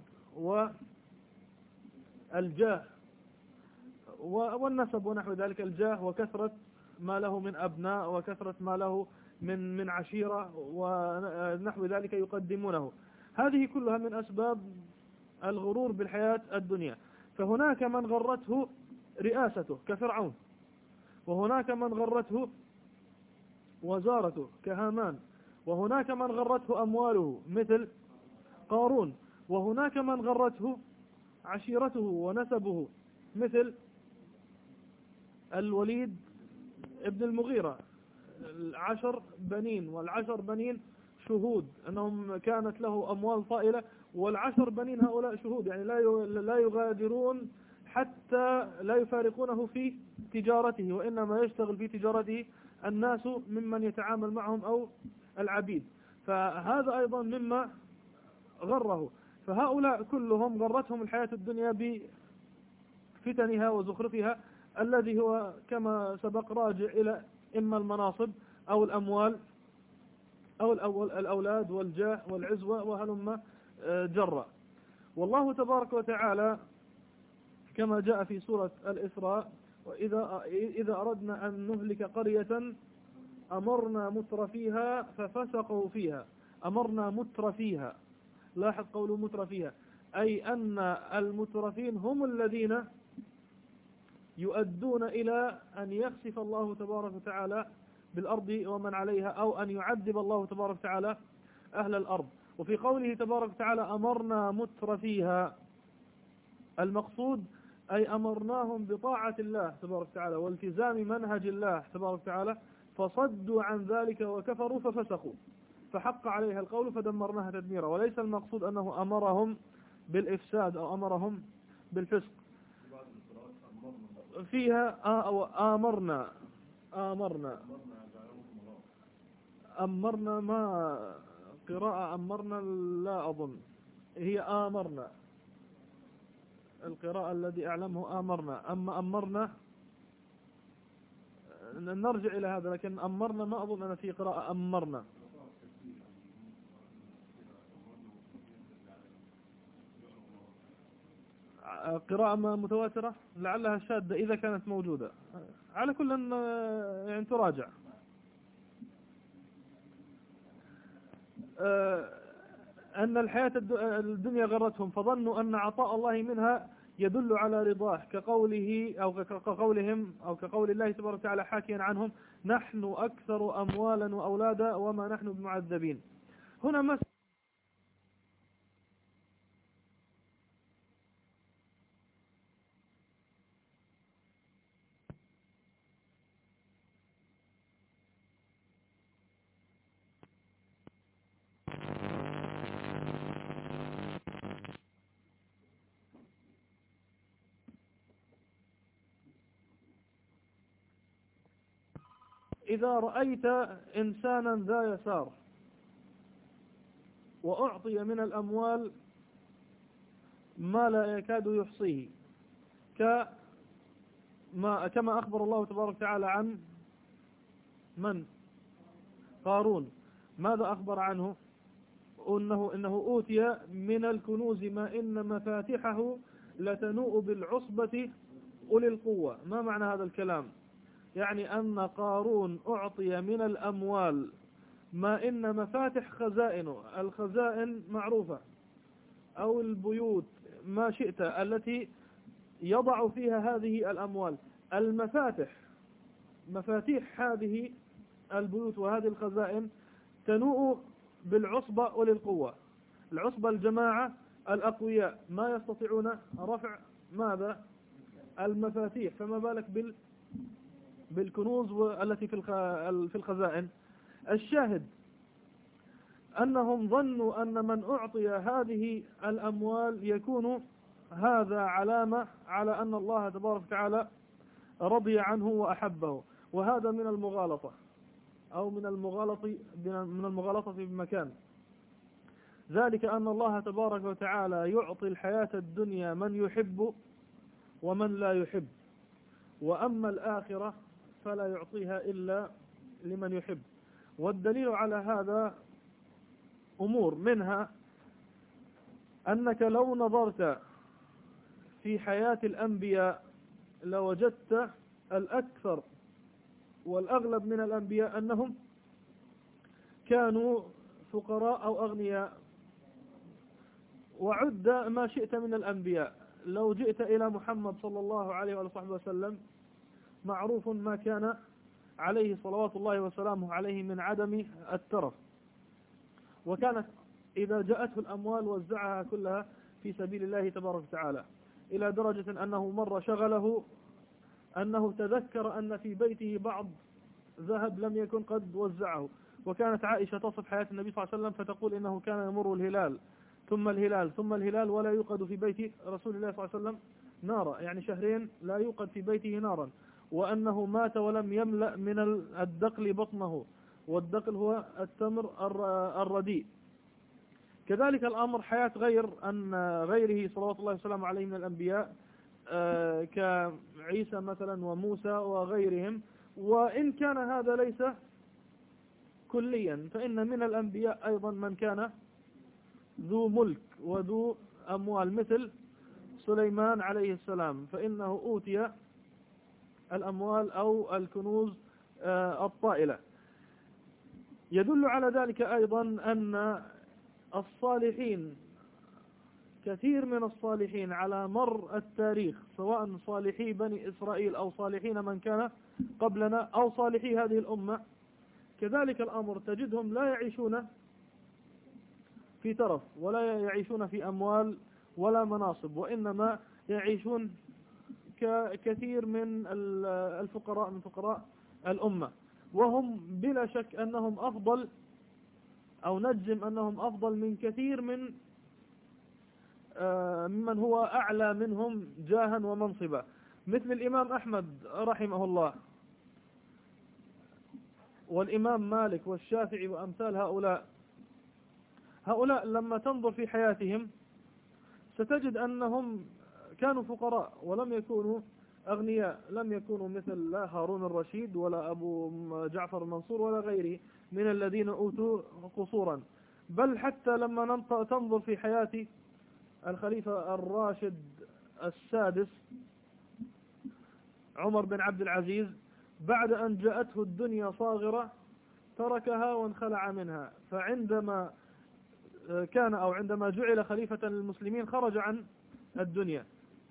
S1: والجاه والنسب ونحو ذلك. الجاه وكثرة ما له من أبناء، وكثرة ما له من عشيرة ونحو ذلك يقدمونه. هذه كلها من أسباب الغرور بالحياة الدنيا. فهناك من غرته رئاسته كفرعون، وهناك من غرته وزارته كهامان، وهناك من غرته أمواله مثل قارون، وهناك من غرته عشيرته ونسبه مثل الوليد ابن المغيرة. 10 بنين، والعشر بنين شهود أنهم كانت له أموال طائلة، والعشر بنين هؤلاء شهود، يعني لا يغادرون حتى لا يفارقونه في تجارته، وإنما يشتغل في تجارته الناس ممن يتعامل معهم أو العبيد. فهذا أيضا مما غره. فهؤلاء كلهم غرتهم الحياة الدنيا بفتنها وزخرفها، الذي هو كما سبق راجع إلى إما المناصب أو الأموال أو الأولاد والجاه والعزوة وهلم جرى. والله تبارك وتعالى كما جاء في سورة الإسراء: وإذا أردنا أن نهلك قرية أمرنا مترفيها ففسقوا فيها. أمرنا مترفيها، لاحظ قوله مترفيها، أي أن المترفين هم الذين يؤدون إلى أن يخسف الله تبارك وتعالى بالأرض ومن عليها، أو أن يعذب الله تبارك وتعالى أهل الأرض. وفي قوله تبارك وتعالى أمرنا متر فيها، المقصود أي أمرناهم بطاعة الله تبارك وتعالى والتزام منهج الله تبارك وتعالى، فصدوا عن ذلك وكفروا ففسقوا، فحق عليها القول فدمرناها تدميرا. وليس المقصود أنه أمرهم بالإفساد أو أمرهم بالفسق. فيها أو أمرنا ما قراءة أمرنا لا أظن، هي آمرنا، القراءة الذي أعلمه آمرنا. أما أمرنا نرجع إلى هذا، لكن أمرنا ما أظن أن في قراءة أمرنا. قراءة متواترة لعلها شاذة إذا كانت موجودة، على كل أن يعني تراجع. أن الحياة الدنيا غرتهم فظنوا أن عطاء الله منها يدل على رضاه، كقوله أو كقولهم أو كقول الله تبارك وتعالى حاكيا عنهم نحن أكثر أموالا وأولادا وما نحن بمعذبين. هنا إذا رأيت إنسانا ذا يسار وأعطي من الأموال ما لا يكاد يحصيه، كما أخبر الله تبارك وتعالى عن من؟ قارون. ماذا أخبر عنه؟ إنه أوتي من الكنوز ما إن مفاتحه لتنوء بالعصبة أولي القوة. ما معنى هذا الكلام؟ يعني أن قارون أعطي من الأموال ما إن مفاتح خزائنه، الخزائن معروفة أو البيوت ما شئت التي يضع فيها هذه الأموال، مفاتيح هذه البيوت وهذه الخزائن تنوء بالعصبة أولي القوة. العصبة الجماعة الأقوياء ما يستطيعون رفع ماذا؟ المفاتيح، فما بالك بالكنوز التي في الخزائن. الشاهد أنهم ظنوا أن من أعطي هذه الأموال يكون هذا علامة على أن الله تبارك وتعالى رضي عنه وأحبه، وهذا من المغالطة أو من المغالطة بمكان ذلك، أن الله تبارك وتعالى يعطي الحياة الدنيا من يحب ومن لا يحب، وأما الآخرة فلا يعطيها إلا لمن يحب. والدليل على هذا أمور، منها أنك لو نظرت في حياة الأنبياء لوجدت الأكثر والأغلب من الأنبياء أنهم كانوا فقراء أو أغنياء. وعد ما شئت من الأنبياء، لو جئت إلى محمد صلى الله عليه وصحبه وسلم معروف ما كان عليه صلوات الله وسلامه عليه من عدم الترف، وكانت إذا جاءته الأموال وزعها كلها في سبيل الله تبارك وتعالى، إلى درجة أنه مر شغله أنه تذكر أن في بيته بعض ذهب لم يكن قد وزعه. وكانت عائشة تصف حياة النبي صلى الله عليه وسلم فتقول إنه كان يمر الهلال ثم الهلال ثم الهلال ولا يوقد في بيت رسول الله صلى الله عليه وسلم نارا، يعني شهرين لا يوقد في بيته نارا، وأنه مات ولم يملأ من الدقل بطنه، والدقل هو التمر الرديء. كذلك الأمر حياة غيره صلوات الله وسلامه عليه من الأنبياء كعيسى مثلا وموسى وغيرهم. وإن كان هذا ليس كليا، فإن من الأنبياء أيضا من كان ذو ملك وذو أموال، مثل سليمان عليه السلام، فإنه أوتي الأموال أو الكنوز الطائلة. يدل على ذلك أيضا أن الصالحين، كثير من الصالحين على مر التاريخ، سواء صالحي بني إسرائيل أو صالحين من كان قبلنا أو صالحي هذه الأمة، كذلك الأمر تجدهم لا يعيشون في ترف، ولا يعيشون في أموال ولا مناصب، وإنما يعيشون ككثير من الفقراء من فقراء الأمة، وهم بلا شك أنهم أفضل، أو نجزم أنهم أفضل من كثير ممن هو أعلى منهم جاها ومنصبا، مثل الإمام أحمد رحمه الله، والإمام مالك والشافعي وأمثال هؤلاء لما تنظر في حياتهم ستجد أنهم كانوا فقراء ولم يكونوا أغنياء، لم يكونوا مثل لا هارون الرشيد ولا أبو جعفر المنصور ولا غيره من الذين أوتوا قصورا. بل حتى لما تنظر في حياة الخليفة الراشد السادس عمر بن عبد العزيز، بعد أن جاءته الدنيا صاغرة تركها وانخلع منها، فعندما عندما جعل خليفة للمسلمين خرج عن الدنيا.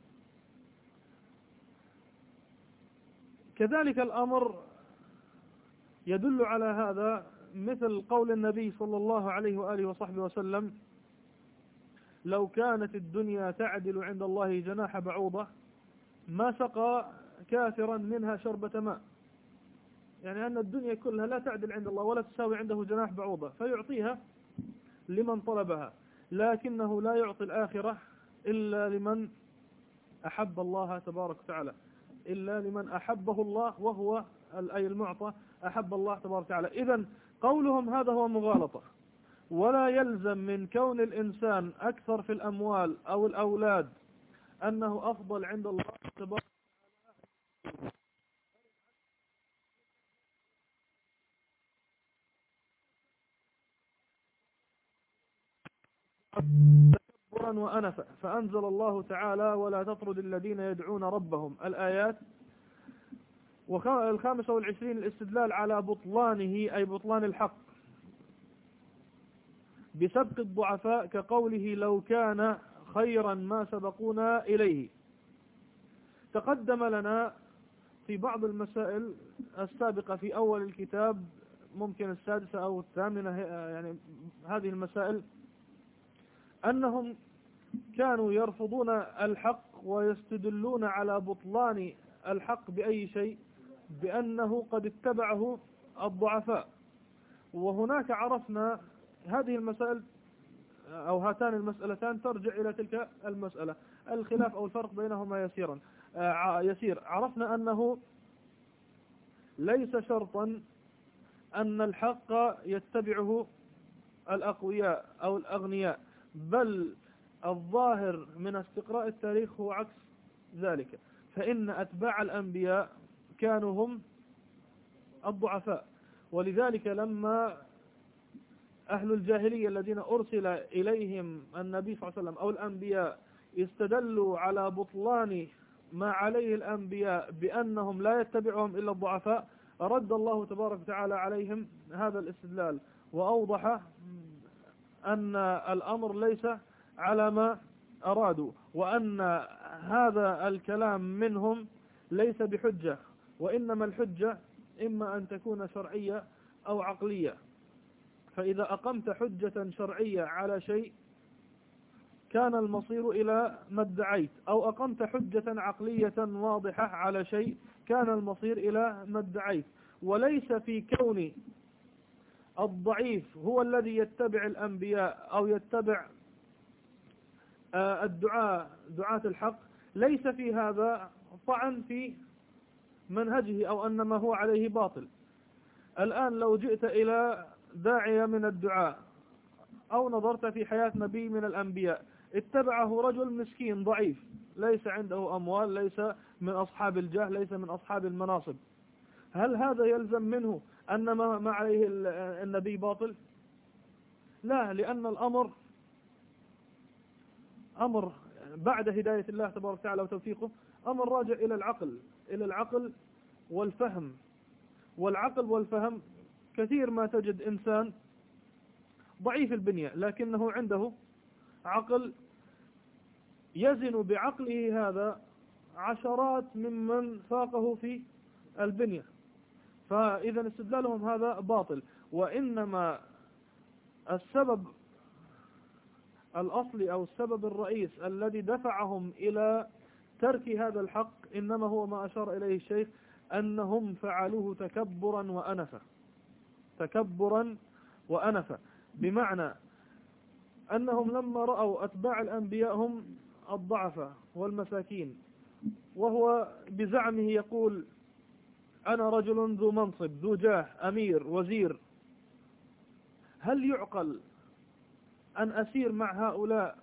S1: كذلك الأمر يدل على هذا مثل قول النبي صلى الله عليه وآله وصحبه وسلم: لو كانت الدنيا تعدل عند الله جناح بعوضة ما سقى كافرا منها شربة ماء. يعني أن الدنيا كلها لا تعدل عند الله ولا تساوي عنده جناح بعوضة، فيعطيها لمن طلبها، لكنه لا يعطي الآخرة إلا لمن أحب الله تبارك وتعالى، إلا لمن أحبه الله، وهو أي المعطى أحب الله تبارك وتعالى. إذن قولهم هذا هو مغالطة، ولا يلزم من كون الإنسان أكثر في الأموال أو الأولاد أنه أفضل عند الله تبارك تكبرا وأنفا. فأنزل الله تعالى: ولا تطرد الذين يدعون ربهم، الآيات. والخامسة والعشرين الاستدلال على بطلانه، أي بطلان الحق، بسبق الضعفاء، كقوله: لو كان خيرا ما سبقونا إليه. تقدم لنا في بعض المسائل السابقة في أول الكتاب، ممكن السادسة أو الثامنة، يعني هذه المسائل، أنهم كانوا يرفضون الحق ويستدلون على بطلان الحق بأي شيء؟ بأنه قد اتبعه الضعفاء. وهناك عرفنا هذه المسائل أو هاتان المسألتان ترجع إلى تلك المسألة، الخلاف أو الفرق بينهما يسير. عرفنا أنه ليس شرطا أن الحق يتبعه الأقوياء أو الأغنياء، بل الظاهر من استقراء التاريخ هو عكس ذلك، فإن أتباع الأنبياء كانوا هم الضعفاء. ولذلك لما أهل الجاهلية الذين أرسل إليهم النبي صلى الله عليه وسلم أو الأنبياء استدلوا على بطلان ما عليه الأنبياء بأنهم لا يتبعهم إلا الضعفاء، رد الله تبارك وتعالى عليهم هذا الاستدلال، وأوضح أن الأمر ليس على ما أرادوا، وأن هذا الكلام منهم ليس بحجة، وإنما الحجة إما أن تكون شرعية أو عقلية. فإذا أقمت حجة شرعية على شيء كان المصير إلى ما ادعيت، أو أقمت حجة عقلية واضحة على شيء كان المصير إلى ما ادعيت. وليس في كون الضعيف هو الذي يتبع الأنبياء أو يتبع دعاة الحق، ليس في هذا طعن في منهجه أو أن ما هو عليه باطل. الآن لو جئت إلى داعية من الدعاء أو نظرت في حياة نبي من الأنبياء اتبعه رجل مسكين ضعيف، ليس عنده أموال، ليس من أصحاب الجاه، ليس من أصحاب المناصب، هل هذا يلزم منه أن ما عليه النبي باطل؟ لا، لأن الأمر أمر بعد هداية الله تبارك وتعالى وتوفيقه، أمر راجع إلى العقل والفهم. والعقل والفهم كثير ما تجد إنسان ضعيف البنية لكنه عنده عقل يزن بعقله هذا عشرات ممن فاقه في البنية، فإذا استدلالهم هذا باطل. وإنما السبب الأصلي أو السبب الرئيس الذي دفعهم إلى ترك هذا الحق إنما هو ما أشار إليه الشيخ، أنهم فعلوه تكبرا وأنفا. تكبرا وأنفا بمعنى أنهم لما رأوا أتباع الأنبياء هم الضعفاء والمساكين، وهو بزعمه يقول أنا رجل ذو منصب ذو جاه أمير وزير، هل يعقل أن أسير مع هؤلاء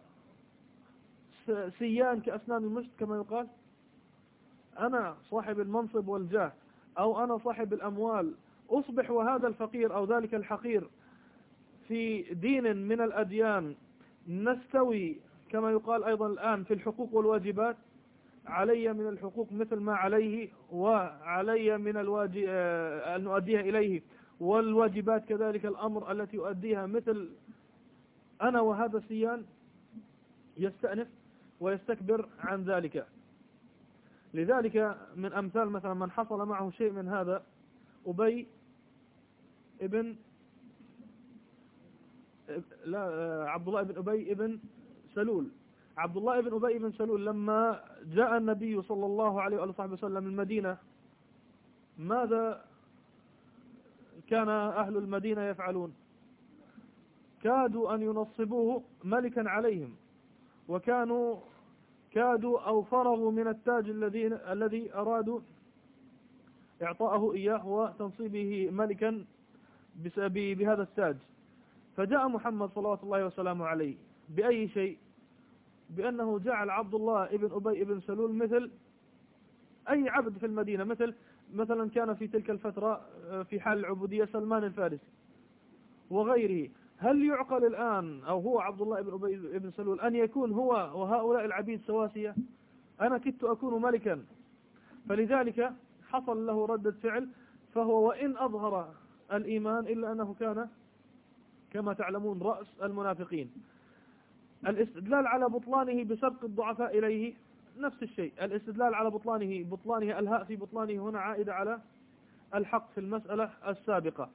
S1: سيان كأسنان المشط كما يقال؟ أنا صاحب المنصب والجاه أو أنا صاحب الأموال أصبح وهذا الفقير أو ذلك الحقير في دين من الأديان نستوي كما يقال أيضا الآن في الحقوق والواجبات، علي من الحقوق مثل ما عليه وعلي من الواجب أن أؤديها إليه، والواجبات كذلك الأمر التي أؤديها مثل أنا وهذا السيان يستأنف ويستكبر عن ذلك. لذلك من أمثال مثلا من حصل معه شيء من هذا أبي ابن عبد الله بن أبي بن سلول. عبد الله بن أبي بن سلول لما جاء النبي صلى الله عليه وآله وسلم المدينة، ماذا كان أهل المدينة يفعلون؟ كادوا أن ينصبوه ملكا عليهم، وكانوا كادوا أو فرغوا من التاج الذي أرادوا إعطاءه إياه وتنصيبه ملكا بهذا التاج. فجاء محمد صلى الله عليه وسلم عليه بأي شيء؟ بأنه جعل عبد الله ابن أبي ابن سلول مثل أي عبد في المدينة، مثلا كان في تلك الفترة في حال العبودية سلمان الفارسي وغيره. هل يعقل الآن أو هو عبد الله ابن أبي ابن سلول أن يكون هو وهؤلاء العبيد سواسية؟ أنا كدت أكون ملكا. فلذلك حصل له ردة فعل، فهو وإن أظهر الإيمان إلا أنه كان كما تعلمون رأس المنافقين. الاستدلال على بطلانه بسبق الضعفاء إليه نفس الشيء. الاستدلال على بطلانه الهاء في بطلانه هنا عائدة على الحق في المسألة السابقة،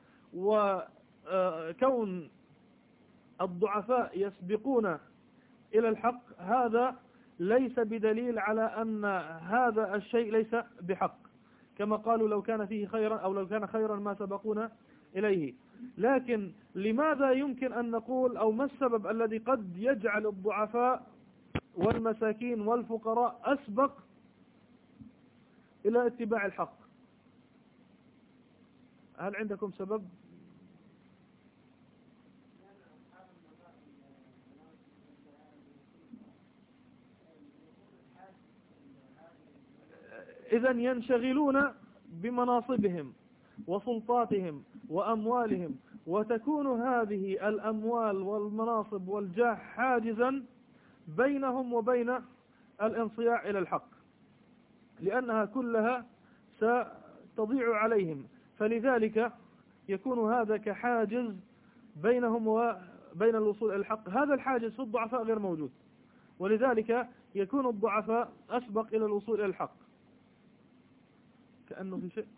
S1: وكون الضعفاء يسبقون إلى الحق هذا ليس بدليل على أن هذا الشيء ليس بحق، كما قالوا لو كان فيه خيرا أو لو كان خيرا ما سبقونا إليه. لكن لماذا يمكن أن نقول أو ما السبب الذي قد يجعل الضعفاء والمساكين والفقراء أسبق إلى اتباع الحق؟ هل عندكم سبب؟ إذن ينشغلون بمناصبهم وسلطاتهم وأموالهم، وتكون هذه الأموال والمناصب والجاه حاجزا بينهم وبين الانصياع إلى الحق، لأنها كلها ستضيع عليهم. فلذلك يكون هذا كحاجز بينهم وبين الوصول إلى الحق. هذا الحاجز في الضعفاء غير موجود، ولذلك يكون الضعفاء أسبق إلى الوصول إلى الحق. كأنه في شيء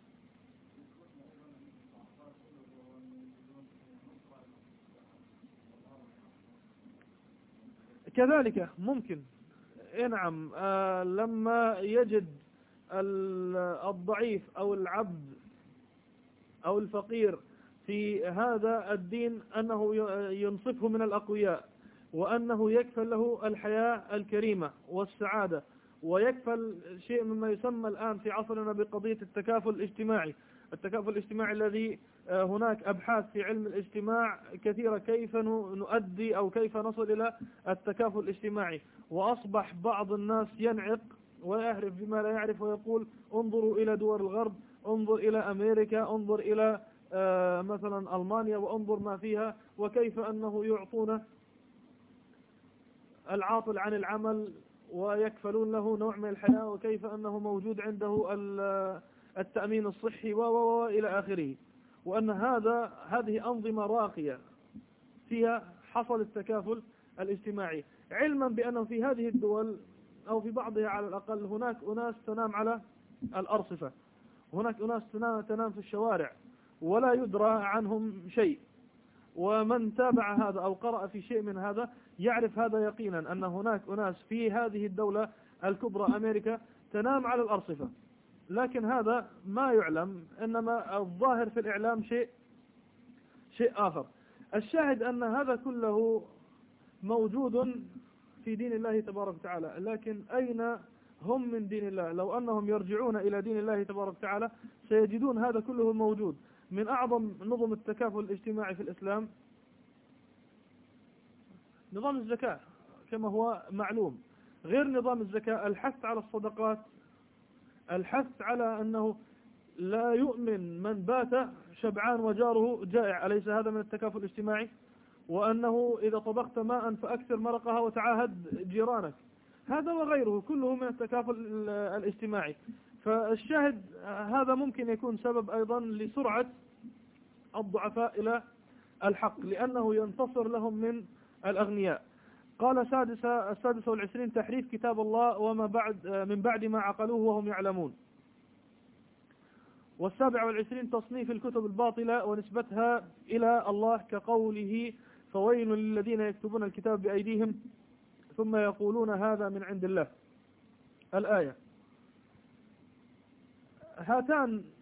S1: كذلك ممكن. نعم، لما يجد الضعيف أو العبد أو الفقير في هذا الدين أنه ينصفه من الأقوياء، وأنه يكفل له الحياة الكريمة والسعادة، ويكفل شيء مما يسمى الآن في عصرنا بقضية التكافل الاجتماعي. التكافل الاجتماعي الذي هناك أبحاث في علم الاجتماع كثيرة كيف نؤدي أو كيف نصل إلى التكافل الاجتماعي. وأصبح بعض الناس ينعق ويعرف بما لا يعرف ويقول انظروا إلى دول الغرب، انظر إلى أمريكا، انظر إلى مثلا ألمانيا وانظر ما فيها، وكيف أنه يعطون العاطل عن العمل ويكفلون له نوع من الحياة، وكيف أنه موجود عنده التأمين الصحي وإلى آخره، وأن هذه أنظمة راقية فيها حصل التكافل الاجتماعي، علما بأنه في هذه الدول أو في بعضها على الأقل هناك أناس تنام على الأرصفة، هناك أناس تنام في الشوارع ولا يدرى عنهم شيء. ومن تابع هذا أو قرأ في شيء من هذا يعرف هذا يقينا، أن هناك أناس في هذه الدولة الكبرى أمريكا تنام على الأرصفة، لكن هذا ما يعلم، إنما الظاهر في الإعلام شيء آخر. الشاهد أن هذا كله موجود في دين الله تبارك وتعالى، لكن أين هم من دين الله؟ لو أنهم يرجعون إلى دين الله تبارك وتعالى سيجدون هذا كله موجود. من أعظم نظم التكافل الاجتماعي في الإسلام نظام الزكاة كما هو معلوم. غير نظام الزكاة الحث على الصدقات، الحث على أنه لا يؤمن من بات شبعان وجاره جائع، أليس هذا من التكافل الاجتماعي؟ وأنه إذا طبخت ماء فأكثر مرقها وتعاهد جيرانك، هذا وغيره كله من التكافل الاجتماعي. فالشاهد هذا ممكن يكون سبب أيضا لسرعة الضعفاء إلى الحق، لأنه ينتصر لهم من الأغنياء. قال السادسة والعشرين تحريف كتاب الله وما بعد من بعد ما عقلوه وهم يعلمون. والسابع والعشرين تصنيف الكتب الباطلة ونسبتها إلى الله كقوله فويل للذين يكتبون الكتاب بأيديهم ثم يقولون هذا من عند الله، الآية. هاتان